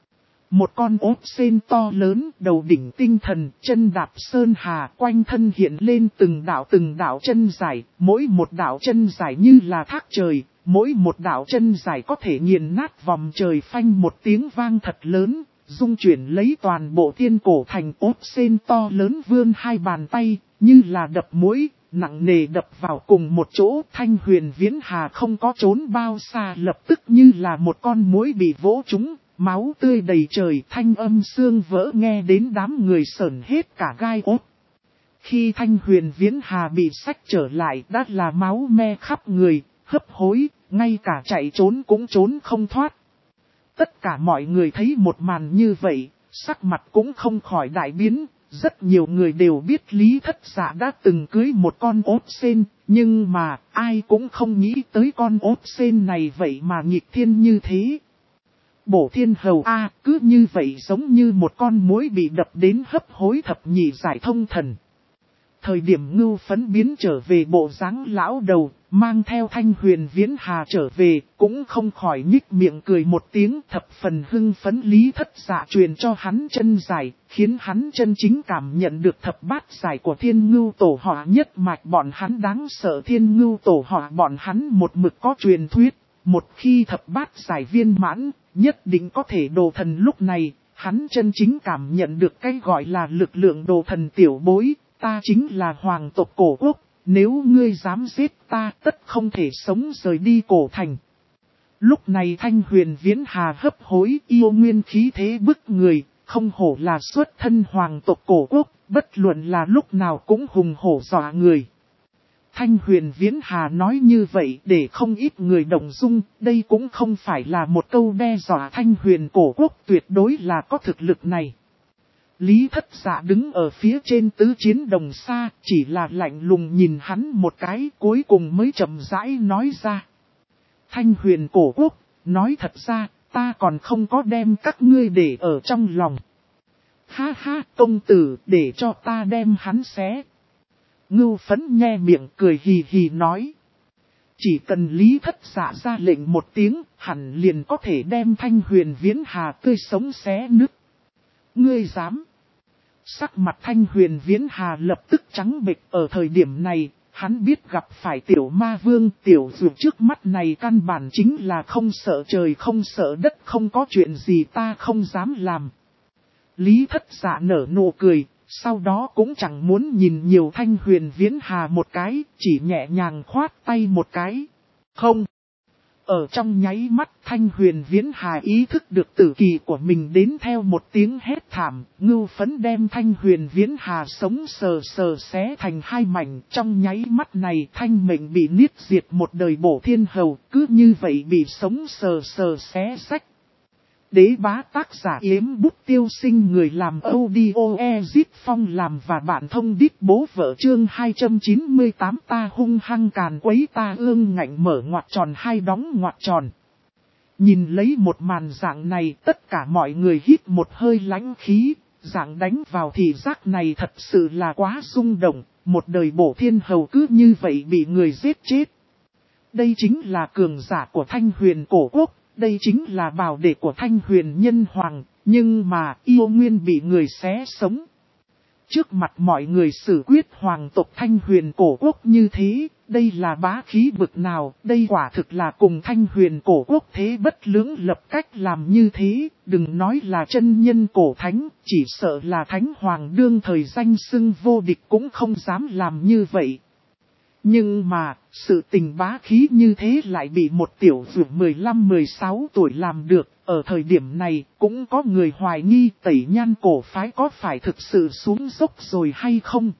Một con ốp sên to lớn, đầu đỉnh tinh thần, chân đạp sơn hà, quanh thân hiện lên từng đạo chân dài, mỗi một đạo chân dài như là thác trời, mỗi một đạo chân dài có thể nghiền nát vòng trời, phanh một tiếng vang thật lớn, dung chuyển lấy toàn bộ thiên cổ thành. Ốp sên to lớn vươn hai bàn tay, như là đập mũi, nặng nề đập vào cùng một chỗ. Thanh Huyền Viễn Hà không có trốn bao xa, lập tức như là một con muỗi bị vỗ trúng, máu tươi đầy trời, thanh âm xương vỡ nghe đến đám người sởn hết cả gai ốt. Khi Thanh Huyền Viễn Hà bị xách trở lại, đã là máu me khắp người, hấp hối, ngay cả chạy trốn cũng trốn không thoát. Tất cả mọi người thấy một màn như vậy, sắc mặt cũng không khỏi đại biến. Rất nhiều người đều biết Lý Thất Dạ đã từng cưới một con ốp sên, nhưng mà ai cũng không nghĩ tới con ốp sên này vậy mà nghịch thiên như thế. Bổ Thiên Hầu A cứ như vậy giống như một con muỗi bị đập đến hấp hối thập nhị giải thông thần. Thời điểm Ngưu Phấn biến trở về bộ dáng lão đầu, mang theo Thanh Huyền Viễn Hà trở về, cũng không khỏi nhích miệng cười một tiếng. Thập phần hưng phấn. Lý Thất Dạ truyền cho hắn chân giải, khiến hắn chân chính cảm nhận được thập bát giải của Thiên Ngưu Tổ họ nhất mạch bọn hắn đáng sợ. Thiên Ngưu Tổ họ bọn hắn một mực có truyền thuyết, một khi thập bát giải viên mãn, nhất định có thể đồ thần. Lúc này, hắn chân chính cảm nhận được cái gọi là lực lượng đồ thần. Tiểu bối, ta chính là hoàng tộc cổ quốc, nếu ngươi dám giết ta tất không thể sống rời đi cổ thành. Lúc này Thanh Huyền Viễn Hà hấp hối, yêu nguyên khí thế bức người, không hổ là xuất thân hoàng tộc cổ quốc, bất luận là lúc nào cũng hùng hổ dọa người. Thanh Huyền Viễn Hà nói như vậy để không ít người động dung, đây cũng không phải là một câu đe dọa. Thanh Huyền cổ quốc tuyệt đối là có thực lực này. Lý Thất Dạ đứng ở phía trên tứ chiến đồng xa, chỉ là lạnh lùng nhìn hắn một cái, cuối cùng mới chậm rãi nói ra. Thanh Huyền cổ quốc, nói thật ra, ta còn không có đem các ngươi để ở trong lòng. Ha ha, công tử, để cho ta đem hắn xé. Ngưu Phấn nhe miệng cười hì hì nói. Chỉ cần Lý Thất Dạ ra lệnh một tiếng, hẳn liền có thể đem Thanh Huyền Viễn Hà tươi sống xé nứt. Ngươi dám? Sắc mặt Thanh Huyền Viễn Hà lập tức trắng bệch. Ở thời điểm này, hắn biết gặp phải tiểu ma vương. Tiểu dược trước mắt này căn bản chính là không sợ trời không sợ đất, không có chuyện gì ta không dám làm. Lý Thất Dạ nở nụ cười, sau đó cũng chẳng muốn nhìn nhiều Thanh Huyền Viễn Hà một cái, chỉ nhẹ nhàng khoát tay một cái. Không. Ở trong nháy mắt Thanh Huyền Viễn Hà ý thức được tử kỳ của mình đến theo một tiếng hét thảm. Ngưu Phấn đem Thanh Huyền Viễn Hà sống sờ sờ xé thành hai mảnh. Trong nháy mắt này Thanh mệnh bị niết diệt một đời. Bổ Thiên Hầu cứ như vậy bị sống sờ sờ xé rách. Đế bá tác giả Yếm Bút Tiêu Sinh, người làm audio Ezit Phong làm và bạn thông đít bố vợ. Chương 298 ta hung hăng càn quấy ta ương ngạnh mở ngoặc tròn hai đóng ngoặc tròn. Nhìn lấy một màn dạng này, tất cả mọi người hít một hơi lãnh khí. Dạng đánh vào thị giác này thật sự là quá rung động. Một đời Bổ Thiên Hầu cứ như vậy bị người giết chết. Đây chính là cường giả của Thanh Huyền cổ quốc. Đây chính là bảo đệ của Thanh Huyền Nhân Hoàng, nhưng mà yêu nguyên bị người xé sống. Trước mặt mọi người xử quyết hoàng tộc Thanh Huyền cổ quốc như thế, đây là bá khí bực nào, đây quả thực là cùng Thanh Huyền cổ quốc thế bất lưỡng lập. Cách làm như thế, đừng nói là chân nhân cổ thánh, chỉ sợ là thánh hoàng đương thời danh xưng vô địch cũng không dám làm như vậy. Nhưng mà, sự tình bá khí như thế lại bị một tiểu dược 15-16 tuổi làm được. Ở thời điểm này, cũng có người hoài nghi Tẩy Nhan cổ phái có phải thực sự xuống dốc rồi hay không.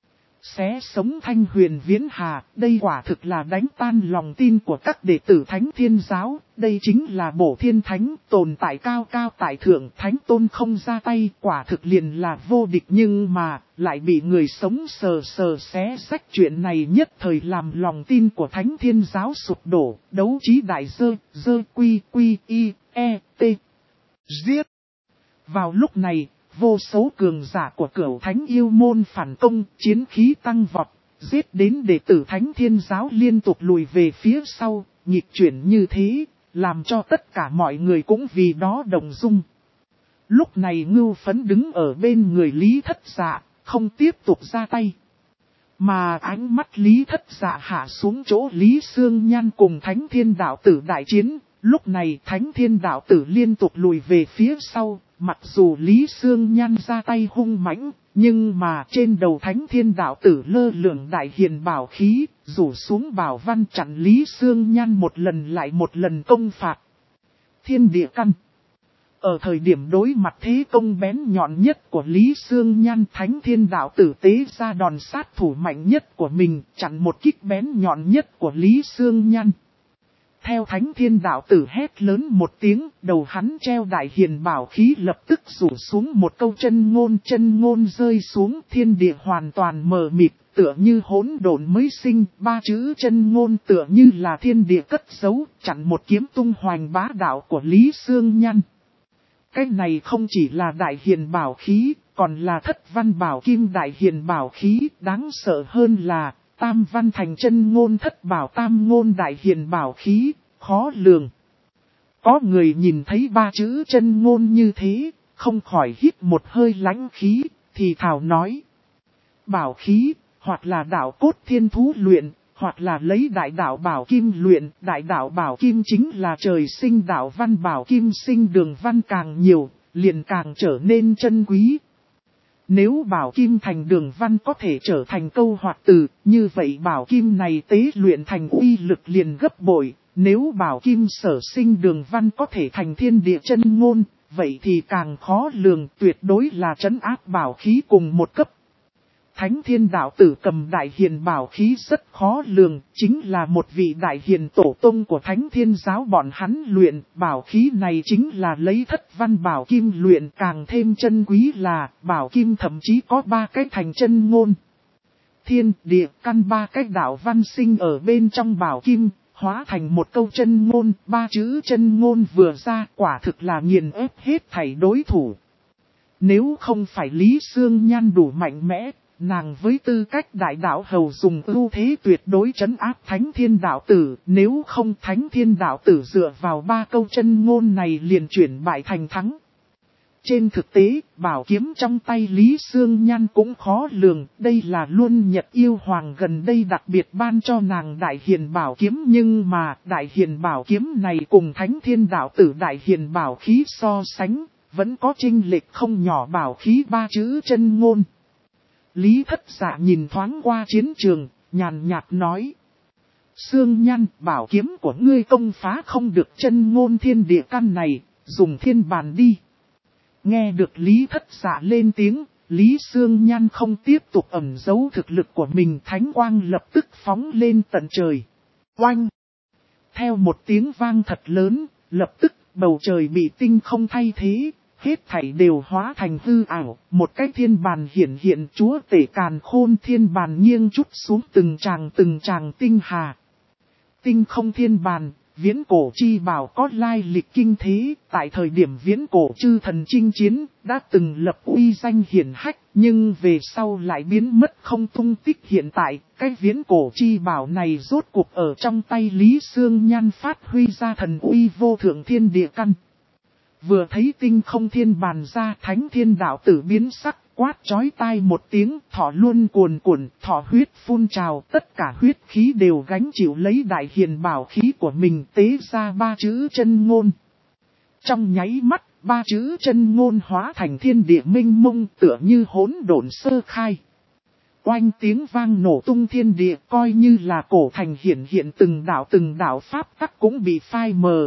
Xé sống Thanh Huyền Viễn Hà, đây quả thực là đánh tan lòng tin của các đệ tử Thánh Thiên Giáo. Đây chính là Bổ Thiên Thánh, tồn tại cao cao tại thượng, Thánh Tôn không ra tay, quả thực liền là vô địch. Nhưng mà, lại bị người sống sờ sờ xé rách. Chuyện này nhất thời làm lòng tin của Thánh Thiên Giáo sụp đổ. Đấu trí đại dơ quy y e t giết. Vào lúc này, vô số cường giả của Cửu Thánh yêu môn phản công, chiến khí tăng vọt, giết đến đệ tử Thánh Thiên Giáo liên tục lùi về phía sau. Nhịp chuyển như thế, làm cho tất cả mọi người cũng vì đó động dung. Lúc này Ngưu Phấn đứng ở bên người Lý Thất Dạ, không tiếp tục ra tay. Mà ánh mắt Lý Thất Dạ hạ xuống chỗ Lý Sương Nhan cùng Thánh Thiên Đạo Tử đại chiến. Lúc này Thánh Thiên Đạo Tử liên tục lùi về phía sau, mặc dù Lý Sương Nhan ra tay hung mãnh, nhưng mà trên đầu Thánh Thiên Đạo Tử lơ lửng đại hiền bảo khí, rủ xuống bảo văn chặn Lý Sương Nhan một lần lại một lần công phạt. Thiên địa căn. Ở thời điểm đối mặt thế công bén nhọn nhất của Lý Sương Nhan, Thánh Thiên Đạo Tử tế ra đòn sát thủ mạnh nhất của mình, chặn một kích bén nhọn nhất của Lý Sương Nhan. Theo Thánh Thiên Đạo Tử hét lớn một tiếng, đầu hắn treo đại hiền bảo khí lập tức rủ xuống một câu chân ngôn rơi xuống, thiên địa hoàn toàn mờ mịt, tựa như hỗn độn mới sinh, ba chữ chân ngôn tựa như là thiên địa cất giấu, chặn một kiếm tung hoành bá đạo của Lý Sương Nhan. Cái này không chỉ là đại hiền bảo khí, còn là thất văn bảo kim đại hiền bảo khí, đáng sợ hơn là tam văn thành chân ngôn thất bảo tam ngôn đại hiền bảo khí, khó lường. Có người nhìn thấy ba chữ chân ngôn như thế, không khỏi hít một hơi lãnh khí, thì thảo nói. Bảo khí, hoặc là đạo cốt thiên thú luyện, hoặc là lấy đại đạo bảo kim luyện, đại đạo bảo kim chính là trời sinh đạo văn bảo kim sinh đường văn càng nhiều, liền càng trở nên chân quý. Nếu bảo kim thành đường văn có thể trở thành câu hoặc từ, như vậy bảo kim này tế luyện thành uy lực liền gấp bội, nếu bảo kim sở sinh đường văn có thể thành thiên địa chân ngôn, vậy thì càng khó lường, tuyệt đối là trấn áp bảo khí cùng một cấp. Thánh Thiên Đạo Tử cầm đại hiền bảo khí rất khó lường, chính là một vị đại hiền tổ tông của Thánh Thiên giáo bọn hắn luyện, bảo khí này chính là lấy thất văn bảo kim luyện, càng thêm chân quý là bảo kim thậm chí có 3 cái thành chân ngôn. Thiên, địa, căn 3 cái đạo văn sinh ở bên trong bảo kim, hóa thành một câu chân ngôn, 3 chữ chân ngôn vừa ra quả thực là nghiền ép hết thảy đối thủ. Nếu không phải Lý Sương Nhan đủ mạnh mẽ, nàng với tư cách đại đạo hầu dùng ưu thế tuyệt đối trấn áp Thánh Thiên Đạo Tử, nếu không Thánh Thiên Đạo Tử dựa vào 3 câu chân ngôn này liền chuyển bại thành thắng. Trên thực tế, bảo kiếm trong tay Lý Sương Nhan cũng khó lường, đây là luôn Nhật Yêu Hoàng gần đây đặc biệt ban cho nàng đại hiền bảo kiếm, nhưng mà đại hiền bảo kiếm này cùng Thánh Thiên Đạo Tử đại hiền bảo khí so sánh, vẫn có chênh lệch không nhỏ, bảo khí 3 chữ chân ngôn. Lý Thất Dạ nhìn thoáng qua chiến trường, nhàn nhạt nói. Sương Nhan, bảo kiếm của ngươi công phá không được chân ngôn thiên địa căn này, dùng thiên bàn đi. Nghe được Lý Thất Dạ lên tiếng, Lý Sương Nhan không tiếp tục ẩn giấu thực lực của mình, thánh quang lập tức phóng lên tận trời. Oanh! Theo một tiếng vang thật lớn, lập tức bầu trời bị tinh không thay thế. Hết thảy đều hóa thành hư ảo, một cái thiên bàn hiển hiện, chúa tể càn khôn thiên bàn nghiêng chút xuống từng tràng tinh hà. Tinh không thiên bàn, viễn cổ chi bảo có lai lịch kinh thế, tại thời điểm viễn cổ chư thần chinh chiến, đã từng lập uy danh hiển hách, nhưng về sau lại biến mất không tung tích. Hiện tại, cái viễn cổ chi bảo này rốt cuộc ở trong tay Lý Sương Nhan phát huy ra thần uy vô thượng thiên địa căn. Vừa thấy tinh không thiên bàn ra, Thánh Thiên Đạo Tử biến sắc, quát chói tai một tiếng, thọ luôn cuồn cuộn, thọ huyết phun trào, tất cả huyết khí đều gánh chịu lấy đại hiền bảo khí của mình, tế ra 3 chữ chân ngôn. Trong nháy mắt, 3 chữ chân ngôn hóa thành thiên địa minh mông, tựa như hỗn độn sơ khai. Oanh tiếng vang nổ tung thiên địa, coi như là cổ thành hiển hiện từng đạo pháp tắc cũng bị phai mờ.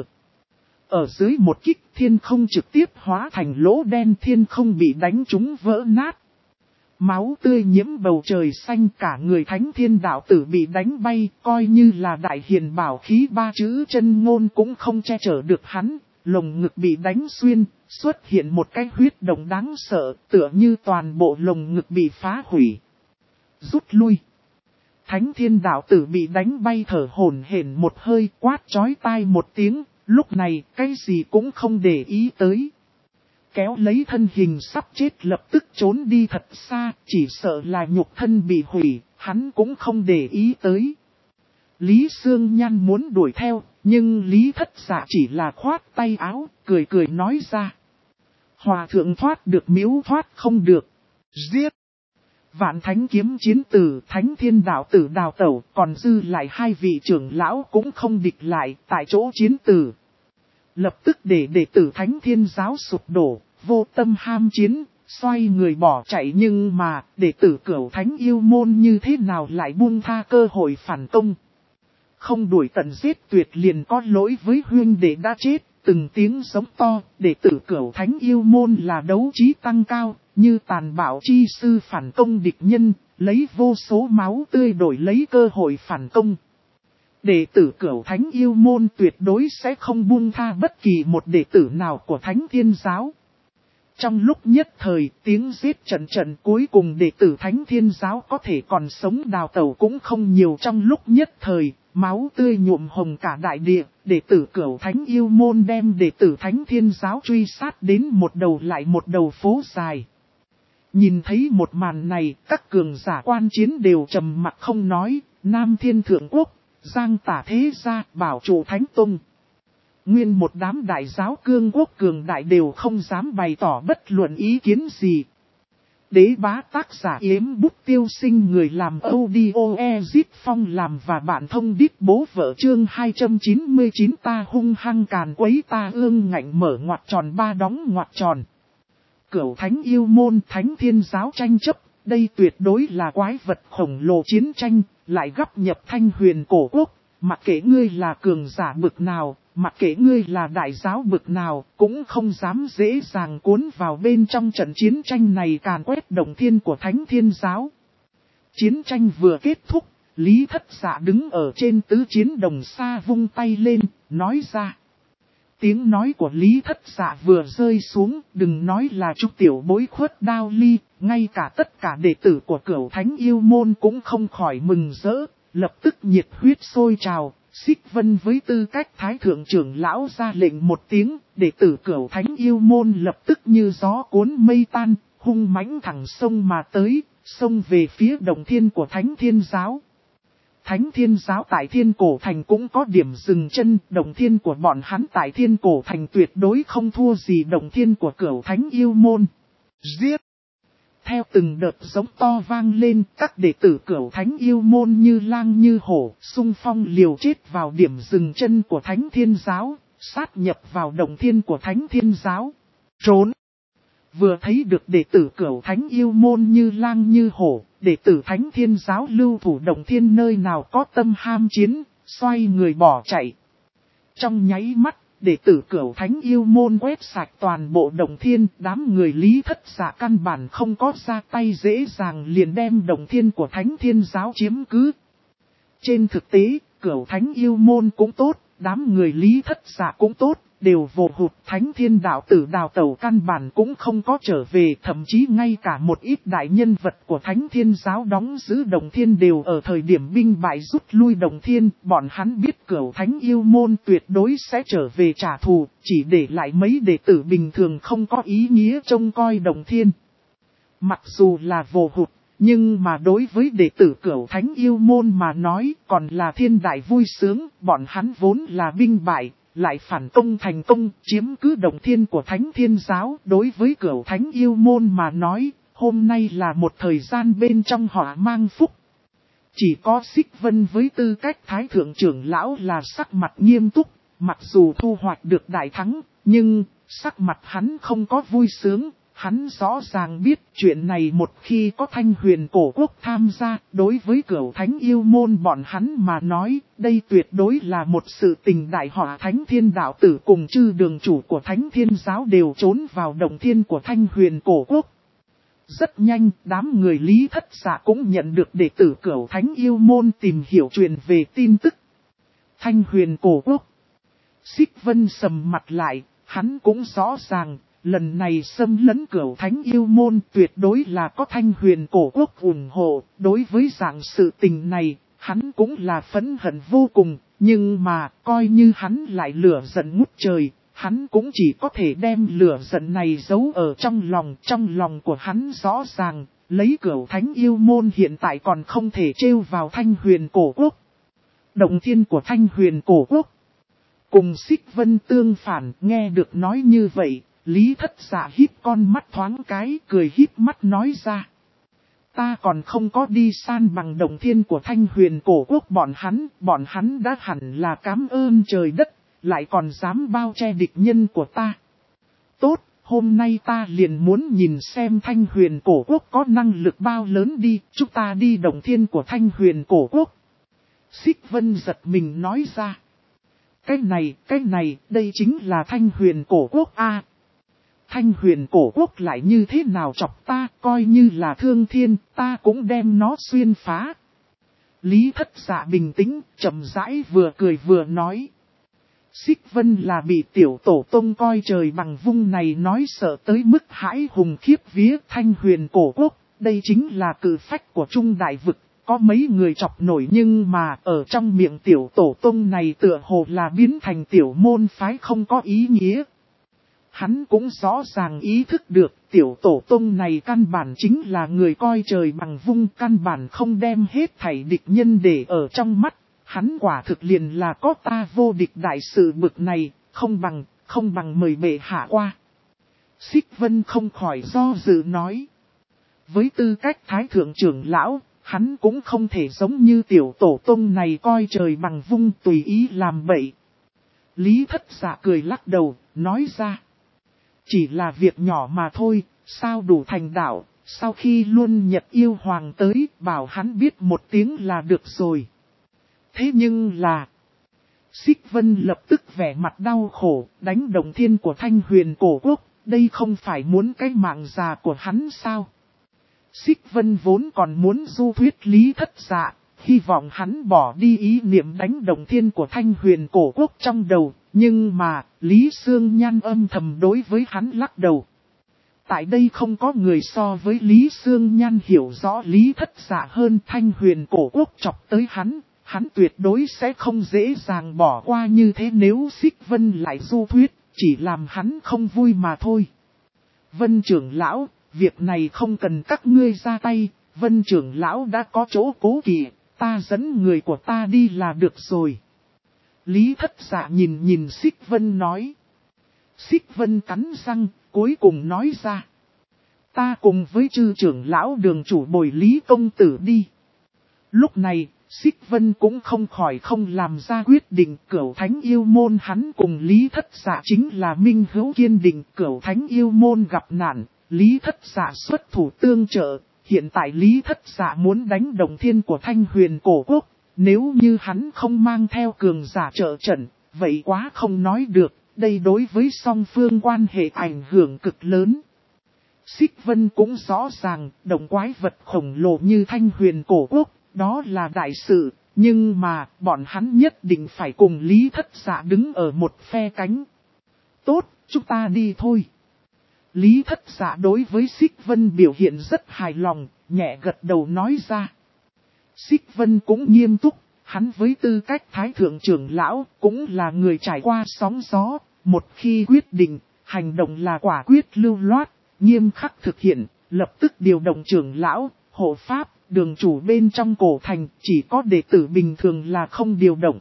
Ở dưới một kích, thiên không trực tiếp hóa thành lỗ đen, thiên không bị đánh trúng vỡ nát. Máu tươi nhiễm bầu trời xanh, cả người Thánh Thiên Đạo Tử bị đánh bay, coi như là đại hiền bảo khí 3 chữ chân ngôn cũng không che chở được hắn, lồng ngực bị đánh xuyên, xuất hiện một cái huyết động đáng sợ, tựa như toàn bộ lồng ngực bị phá hủy. Rút lui. Thánh Thiên Đạo Tử bị đánh bay thở hổn hển một hơi, quát chói tai một tiếng. Lúc này, cái gì cũng không để ý tới. Kéo lấy thân hình sắp chết lập tức trốn đi thật xa, chỉ sợ là nhục thân bị hủy, hắn cũng không để ý tới. Lý Sương Nhan muốn đuổi theo, nhưng Lý Thất Dạ chỉ là khoát tay áo, cười nói ra. Hòa thượng thoát được miếu thoát không được. Giết! Vạn thánh kiếm chiến tử, thánh thiên đạo tử đào tẩu, còn dư lại hai vị trưởng lão cũng không địch lại tại chỗ chiến tử. Lập tức để đệ tử thánh thiên giáo sụp đổ, vô tâm ham chiến, xoay người bỏ chạy, nhưng mà đệ tử Cửu Thánh Yêu Môn như thế nào lại buông tha cơ hội phản công. Không đuổi tận giết tuyệt liền có lỗi với huynh đệ đã chết, từng tiếng giống to, đệ tử Cửu Thánh Yêu Môn là đấu trí tăng cao, như tàn bạo chi sư phản công địch nhân, lấy vô số máu tươi đổi lấy cơ hội phản công. Đệ tử Cửu Thánh Yêu Môn tuyệt đối sẽ không buông tha bất kỳ một đệ tử nào của Thánh Thiên Giáo. Trong lúc nhất thời, tiếng giết trận trận, cuối cùng đệ tử Thánh Thiên Giáo có thể còn sống đào tẩu cũng không nhiều. Trong lúc nhất thời, máu tươi nhuộm hồng cả đại địa, đệ tử Cửu Thánh Yêu Môn đem đệ tử Thánh Thiên Giáo truy sát đến một đầu lại một đầu phố dài. Nhìn thấy một màn này, các cường giả quan chiến đều trầm mặc không nói. Nam Thiên Thượng Quốc, Giang Tả Thế Gia, Bảo Trụ Thánh Tông. Nguyên một đám đại giáo cương quốc cường đại đều không dám bày tỏ bất luận ý kiến gì. Đế bá tác giả Yếm Bút Tiêu Sinh, người làm audio Ezip Phong làm và bạn thông đít bố vợ chương 299. Ta hung hăng càn quấy ta ương ngạnh mở ngoặc tròn ba đóng ngoặc tròn. Cửu Thánh Yêu Môn Thánh Thiên Giáo tranh chấp, đây tuyệt đối là quái vật khổng lồ chiến tranh, lại gấp nhập Thanh Huyền cổ quốc. Mặc kệ ngươi là cường giả bực nào, mặc kệ ngươi là đại giáo bực nào, cũng không dám dễ dàng cuốn vào bên trong trận chiến tranh này càn quét động thiên của Thánh Thiên Giáo. Chiến tranh vừa kết thúc, Lý Thất Dạ đứng ở trên tứ chiến đồng xa vung tay lên, nói ra. Tiếng nói của Lý Thất Dạ vừa rơi xuống, đừng nói là trúc tiểu bối khuất đao ly, ngay cả tất cả đệ tử của Cửu Thánh Yêu Môn cũng không khỏi mừng rỡ, lập tức nhiệt huyết sôi trào. Xích Vân với tư cách Thái Thượng trưởng lão ra lệnh một tiếng, đệ tử Cửu Thánh Yêu Môn lập tức như gió cuốn mây tan, hung mãnh thẳng sông mà tới, sông về phía động thiên của Thánh Thiên Giáo. Thánh Thiên Giáo tại Thiên Cổ Thành cũng có điểm dừng chân, động thiên của bọn hắn tại Thiên Cổ Thành tuyệt đối không thua gì động thiên của Cửu Thánh Yêu Môn. Giết! Theo từng đợt giống to vang lên, các đệ tử Cửu Thánh Yêu Môn như lang như hổ, xung phong liều chết vào điểm dừng chân của Thánh Thiên Giáo, sát nhập vào động thiên của Thánh Thiên Giáo. Trốn! Vừa thấy được đệ tử Cửu Thánh Yêu Môn như lang như hổ, đệ tử Thánh Thiên Giáo lưu thủ động thiên nơi nào có tâm ham chiến, xoay người bỏ chạy. Trong nháy mắt, đệ tử Cửu Thánh Yêu Môn quét sạch toàn bộ động thiên, đám người Lý Thất Dạ căn bản không có ra tay dễ dàng liền đem động thiên của Thánh Thiên Giáo chiếm cứ. Trên thực tế, Cửu Thánh Yêu Môn cũng tốt, đám người Lý Thất Dạ cũng tốt, đều vồ hụt. Thánh Thiên đạo tử đào tẩu căn bản cũng không có trở về, thậm chí ngay cả một ít đại nhân vật của Thánh Thiên Giáo đóng giữ động thiên đều ở thời điểm binh bại rút lui động thiên. Bọn hắn biết Cửu Thánh Yêu Môn tuyệt đối sẽ trở về trả thù, chỉ để lại mấy đệ tử bình thường không có ý nghĩa trông coi động thiên. Mặc dù là vồ hụt, nhưng mà đối với đệ tử Cửu Thánh Yêu Môn mà nói còn là thiên đại vui sướng. Bọn hắn vốn là binh bại, lại phản công thành công, chiếm cứ động thiên của Thánh Thiên Giáo. Đối với Cửu Thánh Yêu Môn mà nói, hôm nay là một thời gian bên trong họ mang phúc. Chỉ có Xích Vân với tư cách Thái Thượng trưởng lão là sắc mặt nghiêm túc, mặc dù thu hoạch được đại thắng, nhưng sắc mặt hắn không có vui sướng. Hắn rõ ràng biết chuyện này một khi có Thanh Huyền cổ quốc tham gia, đối với Cửu Thánh Yêu Môn bọn hắn mà nói, đây tuyệt đối là một sự tình đại. Họ Thánh Thiên đạo tử cùng chư đường chủ của Thánh Thiên Giáo đều trốn vào động thiên của Thanh Huyền cổ quốc. Rất nhanh, đám người Lý Thất Dạ cũng nhận được đệ tử Cửu Thánh Yêu Môn tìm hiểu truyền về tin tức. Thanh Huyền cổ quốc. Xích Vân sầm mặt lại, hắn cũng rõ ràng. Lần này xâm lấn Cửu Thánh Yêu Môn tuyệt đối là có Thanh Huyền cổ quốc ủng hộ. Đối với dạng sự tình này, hắn cũng là phẫn hận vô cùng. Nhưng mà, coi như hắn lại lửa giận ngút trời, hắn cũng chỉ có thể đem lửa giận này giấu ở trong lòng. Trong lòng của hắn rõ ràng, lấy Cửu Thánh Yêu Môn hiện tại còn không thể trêu vào Thanh Huyền cổ quốc. Động thiên của Thanh Huyền cổ quốc. Cùng Xích Vân tương phản, nghe được nói như vậy. Lý Thất Dạ híp con mắt thoáng cái, cười híp mắt nói ra. Ta còn không có đi san bằng động thiên của Thanh Huyền cổ quốc bọn hắn đã hẳn là cảm ơn trời đất, lại còn dám bao che địch nhân của ta. Tốt, hôm nay ta liền muốn nhìn xem Thanh Huyền cổ quốc có năng lực bao lớn đi, chúng ta đi động thiên của Thanh Huyền cổ quốc. Xích Vân giật mình nói ra. Cái này, đây chính là Thanh Huyền cổ quốc a. Thanh Huyền cổ quốc lại như thế nào chọc ta, coi như là thương thiên, ta cũng đem nó xuyên phá. Lý Thất Dạ bình tĩnh, chậm rãi vừa cười vừa nói. Xích Vân là bị tiểu tổ tông coi trời bằng vung này nói sợ tới mức hãi hùng khiếp vía. Thanh Huyền cổ quốc, đây chính là cự phách của Trung Đại Vực, có mấy người chọc nổi, nhưng mà ở trong miệng tiểu tổ tông này tựa hồ là biến thành tiểu môn phái không có ý nghĩa. Hắn cũng rõ ràng ý thức được tiểu tổ tông này căn bản chính là người coi trời bằng vung, căn bản không đem hết thảy địch nhân để ở trong mắt. Hắn quả thực liền là có ta vô địch đại sự bực này, không bằng mời bệ hạ qua. Xích Vân không khỏi do dự nói. Với tư cách thái thượng trưởng lão, hắn cũng không thể giống như tiểu tổ tông này coi trời bằng vung tùy ý làm bậy. Lý Thất Dạ cười lắc đầu, nói ra. Chỉ là việc nhỏ mà thôi, sao đủ thành đạo, sau khi Luân Nhật Yêu Hoàng tới, bảo hắn biết một tiếng là được rồi. Thế nhưng là... Xích Vân lập tức vẻ mặt đau khổ, đánh động thiên của Thanh Huyền cổ quốc, đây không phải muốn cái mạng già của hắn sao? Xích Vân vốn còn muốn du thuyết Lý Thất Dạ, hy vọng hắn bỏ đi ý niệm đánh động thiên của Thanh Huyền cổ quốc trong đầu, nhưng mà, Lý Sương Nhan âm thầm đối với hắn lắc đầu. Tại đây không có người so với Lý Sương Nhan hiểu rõ Lý Thất Dạ hơn. Thanh Huyền cổ quốc chọc tới hắn tuyệt đối sẽ không dễ dàng bỏ qua như thế, nếu Xích Vân lại du thuyết, chỉ làm hắn không vui mà thôi. Vân trưởng lão, việc này không cần các ngươi ra tay, Vân trưởng lão đã có chỗ cố kỵ, ta dẫn người của ta đi là được rồi. Lý Thất Dạ nhìn Xích Vân nói. Xích Vân cắn răng, cuối cùng nói ra. Ta cùng với chư trưởng lão đường chủ bồi Lý công tử đi. Lúc này, Xích Vân cũng không khỏi không làm ra quyết định. Cửu Thánh Yêu Môn hắn cùng Lý Thất Dạ chính là minh hữu kiên định. Cửu Thánh Yêu Môn gặp nạn, Lý Thất Dạ xuất thủ tương trợ. Hiện tại Lý Thất Dạ muốn đánh động thiên của Thanh Huyền cổ quốc. Nếu như hắn không mang theo cường giả trợ trận, vậy quá không nói được. Đây đối với song phương quan hệ ảnh hưởng cực lớn. Xích Vân cũng rõ ràng, động quái vật khổng lồ như Thanh Huyền cổ quốc, đó là đại sự, nhưng mà bọn hắn nhất định phải cùng Lý Thất Dạ đứng ở một phe cánh. Tốt, chúng ta đi thôi. Lý Thất Dạ đối với Xích Vân biểu hiện rất hài lòng, nhẹ gật đầu nói ra. Xích Vân cũng nghiêm túc, hắn với tư cách thái thượng trưởng lão cũng là người trải qua sóng gió, một khi quyết định, hành động là quả quyết lưu loát, nghiêm khắc thực hiện, lập tức điều động trưởng lão, hộ pháp, đường chủ bên trong cổ thành, chỉ có đệ tử bình thường là không điều động.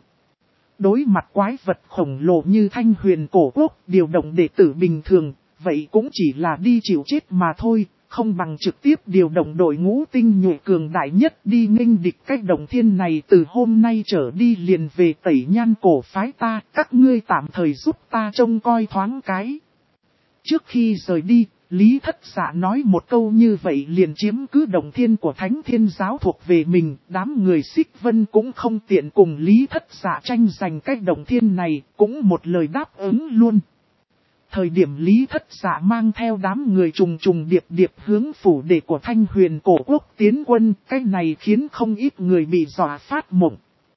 Đối mặt quái vật khổng lồ như Thanh Huyền cổ quốc, điều động đệ tử bình thường, vậy cũng chỉ là đi chịu chết mà thôi, không bằng trực tiếp điều động đội ngũ tinh nhuệ cường đại nhất đi nghênh địch. Cách động thiên này từ hôm nay trở đi liền về Tẩy Nhan cổ phái ta, các ngươi tạm thời giúp ta trông coi thoáng cái. Trước khi rời đi, Lý Thất Dạ nói một câu như vậy liền chiếm cứ động thiên của Thánh Thiên Giáo thuộc về mình. Đám người Xích Vân cũng không tiện cùng Lý Thất Dạ tranh giành cách động thiên này, cũng một lời đáp ứng luôn. Thời điểm Lý Thất Dạ mang theo đám người trùng điệp hướng phủ đệ của Thanh Huyền cổ quốc tiến quân, cái này khiến không ít người bị dọa phát mộng.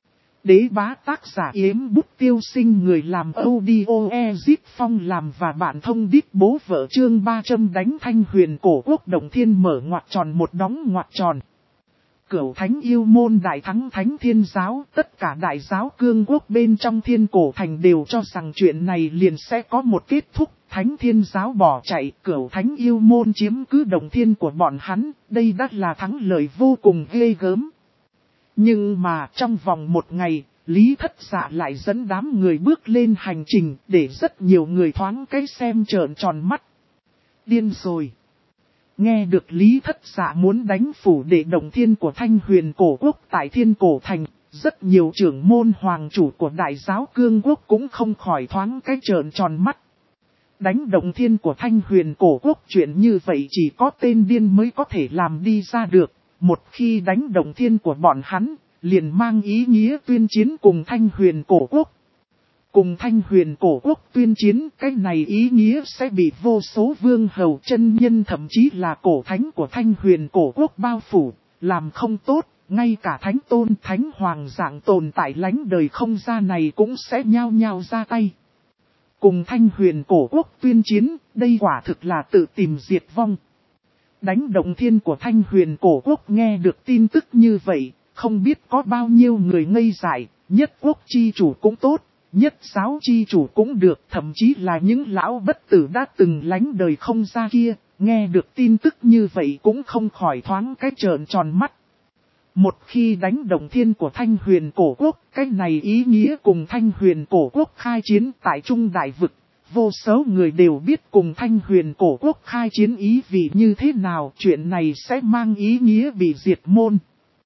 Đế bá tác giả Yếm Bút Tiêu Sinh, người làm audio Ezip Phong làm và bạn thông đít bố vợ chương 300 đánh Thanh Huyền cổ quốc động thiên mở ngoặc tròn một đóng ngoặc tròn. Cửu Thánh Yêu Môn đại thắng Thánh Thiên Giáo, tất cả đại giáo cương quốc bên trong Thiên Cổ Thành đều cho rằng chuyện này liền sẽ có một kết thúc. Thánh Thiên Giáo bỏ chạy, Cửu Thánh Yêu Môn chiếm cứ động thiên của bọn hắn, đây đã là thắng lợi vô cùng ghê gớm. Nhưng mà trong vòng một ngày, Lý Thất Dạ lại dẫn đám người bước lên hành trình để rất nhiều người thoáng cái xem trợn tròn mắt. Điên rồi. Nghe được Lý Thất Dạ muốn đánh phủ đệ động thiên của Thanh Huyền Cổ Quốc tại Thiên Cổ Thành, rất nhiều trưởng môn hoàng chủ của Đại giáo Cương Quốc cũng không khỏi thoáng cái trợn tròn mắt. Đánh động thiên của Thanh Huyền Cổ Quốc chuyện như vậy chỉ có tên điên mới có thể làm đi ra được. Một khi đánh động thiên của bọn hắn, liền mang ý nghĩa tuyên chiến cùng Thanh Huyền Cổ Quốc. Cùng Thanh Huyền Cổ Quốc tuyên chiến, cái này ý nghĩa sẽ bị vô số vương hầu chân nhân thậm chí là cổ thánh của Thanh Huyền Cổ Quốc bao phủ, làm không tốt, ngay cả thánh tôn thánh hoàng dạng tồn tại lánh đời không ra này cũng sẽ nhao nhao ra tay. Cùng Thanh Huyền Cổ Quốc tuyên chiến, đây quả thực là tự tìm diệt vong. Đánh động thiên của Thanh Huyền Cổ Quốc nghe được tin tức như vậy, không biết có bao nhiêu người ngây dại, nhất quốc chi chủ cũng tốt, nhất giáo chi chủ cũng được, thậm chí là những lão bất tử đã từng lánh đời không ra kia, nghe được tin tức như vậy cũng không khỏi thoáng cái trợn tròn mắt. Một khi đánh động thiên của Thanh Huyền Cổ Quốc, cái này ý nghĩa cùng Thanh Huyền Cổ Quốc khai chiến tại Trung Đại Vực. Vô số người đều biết cùng Thanh Huyền Cổ Quốc khai chiến ý vị như thế nào, chuyện này sẽ mang ý nghĩa bị diệt môn.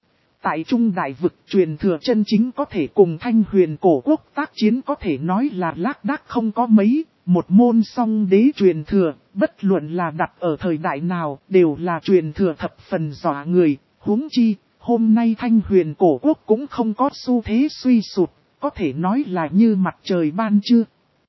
Tại Trung Đại Vực truyền thừa chân chính có thể cùng Thanh Huyền Cổ Quốc tác chiến có thể nói là lác đác không có mấy, một môn song đế truyền thừa, bất luận là đặt ở thời đại nào, đều là truyền thừa thập phần dọa người, huống chi. Hôm nay Thanh Huyền Cổ Quốc cũng không có xu thế suy sụt, có thể nói là như mặt trời ban trưa.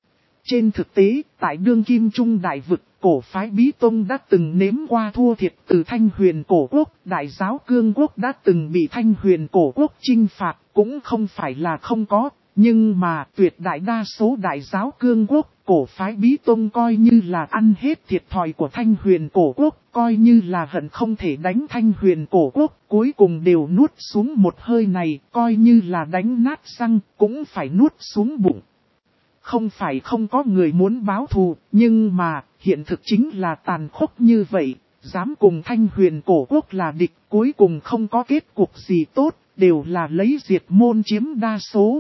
Trên thực tế, tại đương kim Trung Đại Vực, cổ phái Bí Tông đã từng nếm qua thua thiệt từ Thanh Huyền Cổ Quốc, Đại giáo Cương Quốc đã từng bị Thanh Huyền Cổ Quốc chinh phạt, cũng không phải là không có, nhưng mà tuyệt đại đa số Đại giáo Cương Quốc, cổ phái Bí Tông coi như là ăn hết thiệt thòi của Thanh Huyền Cổ Quốc, coi như là hận không thể đánh Thanh Huyền Cổ Quốc, cuối cùng đều nuốt xuống một hơi này, coi như là đánh nát răng, cũng phải nuốt xuống bụng. Không phải không có người muốn báo thù, nhưng mà, hiện thực chính là tàn khốc như vậy, dám cùng Thanh Huyền Cổ Quốc là địch, cuối cùng không có kết cục gì tốt, đều là lấy diệt môn chiếm đa số.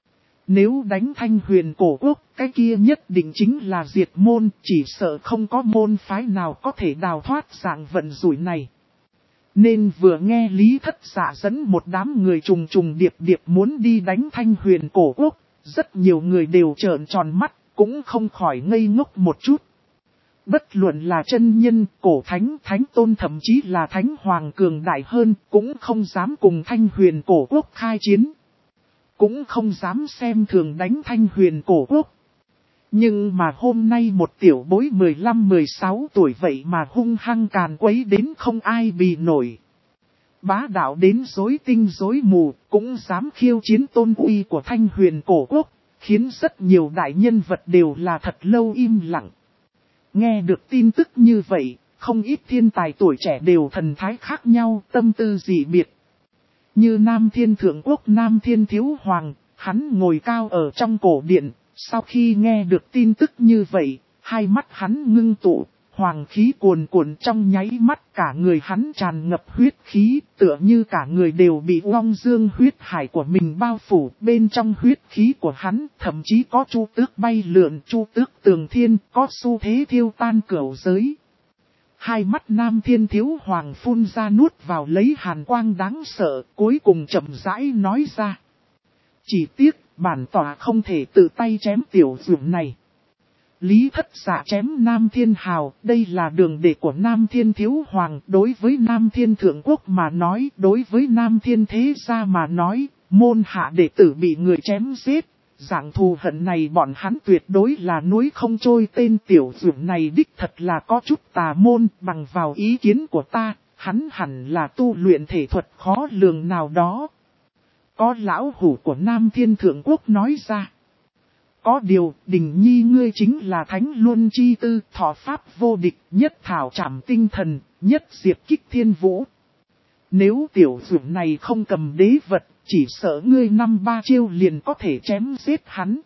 Nếu đánh Thanh Huyền Cổ Quốc, cái kia nhất định chính là diệt môn, chỉ sợ không có môn phái nào có thể đào thoát dạng vận rủi này. Nên vừa nghe Lý Thất Dạ dẫn một đám người trùng trùng điệp điệp muốn đi đánh Thanh Huyền Cổ Quốc, rất nhiều người đều trợn tròn mắt, cũng không khỏi ngây ngốc một chút. Bất luận là chân nhân, cổ thánh, thánh tôn thậm chí là thánh hoàng cường đại hơn, cũng không dám cùng Thanh Huyền Cổ Quốc khai chiến. Cũng không dám xem thường đánh Thanh Huyền Cổ Quốc. Nhưng mà hôm nay một tiểu bối 15-16 tuổi vậy mà hung hăng càn quấy đến không ai bì nổi. Bá đạo đến rối tinh rối mù, cũng dám khiêu chiến tôn uy của Thanh Huyền Cổ Quốc, khiến rất nhiều đại nhân vật đều là thật lâu im lặng. Nghe được tin tức như vậy, không ít thiên tài tuổi trẻ đều thần thái khác nhau, tâm tư dị biệt. Như Nam Thiên Thượng Quốc Nam Thiên Thiếu Hoàng, hắn ngồi cao ở trong cổ điện, sau khi nghe được tin tức như vậy, hai mắt hắn ngưng tụ, hoàng khí cuồn cuộn trong nháy mắt, cả người hắn tràn ngập huyết khí, tựa như cả người đều bị long dương huyết hải của mình bao phủ, bên trong huyết khí của hắn thậm chí có chu tước bay lượn, chu tước tường thiên, có xu thế thiêu tan cửu giới. Hai mắt Nam Thiên Thiếu Hoàng phun ra nuốt vào lấy hàn quang đáng sợ, cuối cùng chậm rãi nói ra. Chỉ tiếc, bản tỏa không thể tự tay chém tiểu dũng này. Lý Thất Dạ chém Nam Thiên Hào, đây là đường đệ của Nam Thiên Thiếu Hoàng, đối với Nam Thiên Thượng Quốc mà nói, đối với Nam Thiên Thế Gia mà nói, môn hạ đệ tử bị người chém giết. Dạng thù hận này bọn hắn tuyệt đối là núi không trôi, tên tiểu dũng này đích thật là có chút tà môn, bằng vào ý kiến của ta, hắn hẳn là tu luyện thể thuật khó lường nào đó. Có lão hủ của Nam Thiên Thượng Quốc nói ra. Có điều, Đình Nhi ngươi chính là Thánh Luân Chi Tư, thọ pháp vô địch, nhất thảo trảm tinh thần, nhất diệt kích thiên vũ. Nếu tiểu dũng này không cầm đế vật, chỉ sợ ngươi 5-3 chiêu liền có thể chém giết hắn.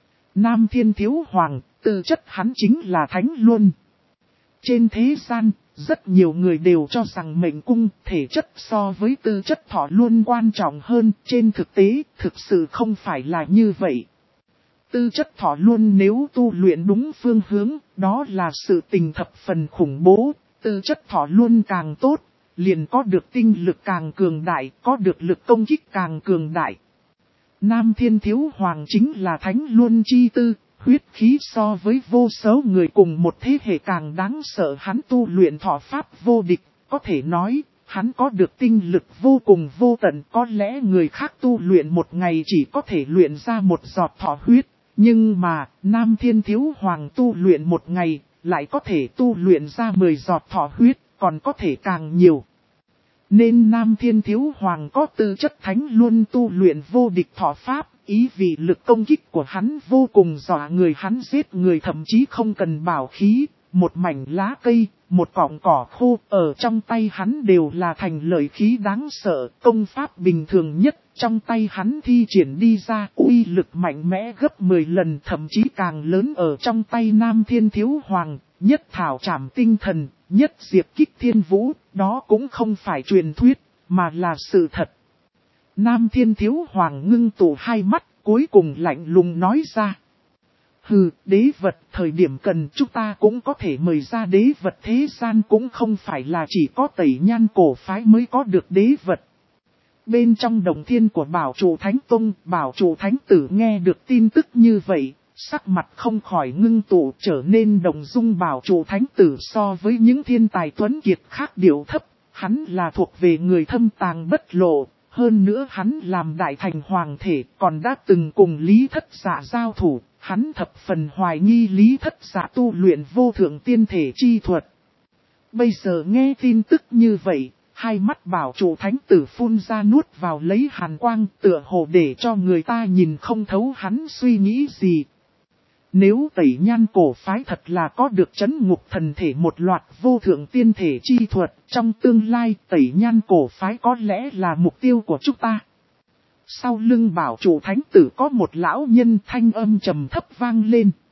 Nam Thiên Thiếu Hoàng, tư chất hắn chính là Thánh Luân. Trên thế gian, Rất nhiều người đều cho rằng mệnh cung thể chất so với tư chất thọ luôn quan trọng hơn, trên thực tế thực sự không phải là như vậy. Tư chất thọ luôn nếu tu luyện đúng phương hướng, đó là sự tình thập phần khủng bố, tư chất thọ luôn càng tốt, liền có được tinh lực càng cường đại, có được lực công kích càng cường đại. Nam Thiên Thiếu Hoàng chính là thánh luân chi tư, huyết khí so với vô số người cùng một thế hệ càng đáng sợ, hắn tu luyện thọ pháp vô địch, có thể nói, hắn có được tinh lực vô cùng vô tận, có lẽ người khác tu luyện một ngày chỉ có thể luyện ra một giọt thọ huyết, nhưng mà, Nam Thiên Thiếu Hoàng tu luyện một ngày, lại có thể tu luyện ra 10 giọt thọ huyết, còn có thể càng nhiều. Nên Nam Thiên Thiếu Hoàng có tư chất thánh luôn tu luyện vô địch thọ pháp, ý vì lực công kích của hắn vô cùng dọa người, hắn giết người thậm chí không cần bảo khí, một mảnh lá cây, một cọng cỏ khô ở trong tay hắn đều là thành lợi khí đáng sợ, công pháp bình thường nhất trong tay hắn thi triển đi ra uy lực mạnh mẽ gấp 10 lần thậm chí càng lớn ở trong tay Nam Thiên Thiếu Hoàng, nhất thảo trảm tinh thần, nhất diệt kích thiên vũ, đó cũng không phải truyền thuyết, mà là sự thật. Nam Thiên Thiếu Hoàng ngưng tụ hai mắt, cuối cùng lạnh lùng nói ra. Hừ, đế vật, thời điểm cần chúng ta cũng có thể mời ra đế vật, thế gian cũng không phải là chỉ có Tẩy Nhan cổ phái mới có được đế vật. Bên trong đồng thiên của Bảo Trụ Thánh Tông, Bảo Trụ Thánh Tử nghe được tin tức như vậy, sắc mặt không khỏi ngưng tụ, trở nên động dung. Bảo Trụ Thánh Tử so với những thiên tài tuấn kiệt khác điệu thấp, hắn là thuộc về người thâm tàng bất lộ, hơn nữa hắn làm đại thành hoàng thể còn đã từng cùng Lý Thất Dạ giao thủ, hắn thập phần hoài nghi Lý Thất Dạ tu luyện vô thượng tiên thể chi thuật. Bây giờ nghe tin tức như vậy, hai mắt Bảo Trụ Thánh Tử phun ra nuốt vào lấy hàn quang, tựa hồ để cho người ta nhìn không thấu hắn suy nghĩ gì. Nếu Tẩy Nhan cổ phái thật là có được chấn ngục thần thể một loạt vô thượng tiên thể chi thuật, trong tương lai Tẩy Nhan cổ phái có lẽ là mục tiêu của chúng ta. Sau lưng Bảo Trụ Thánh Tử có một lão nhân, thanh âm trầm thấp vang lên.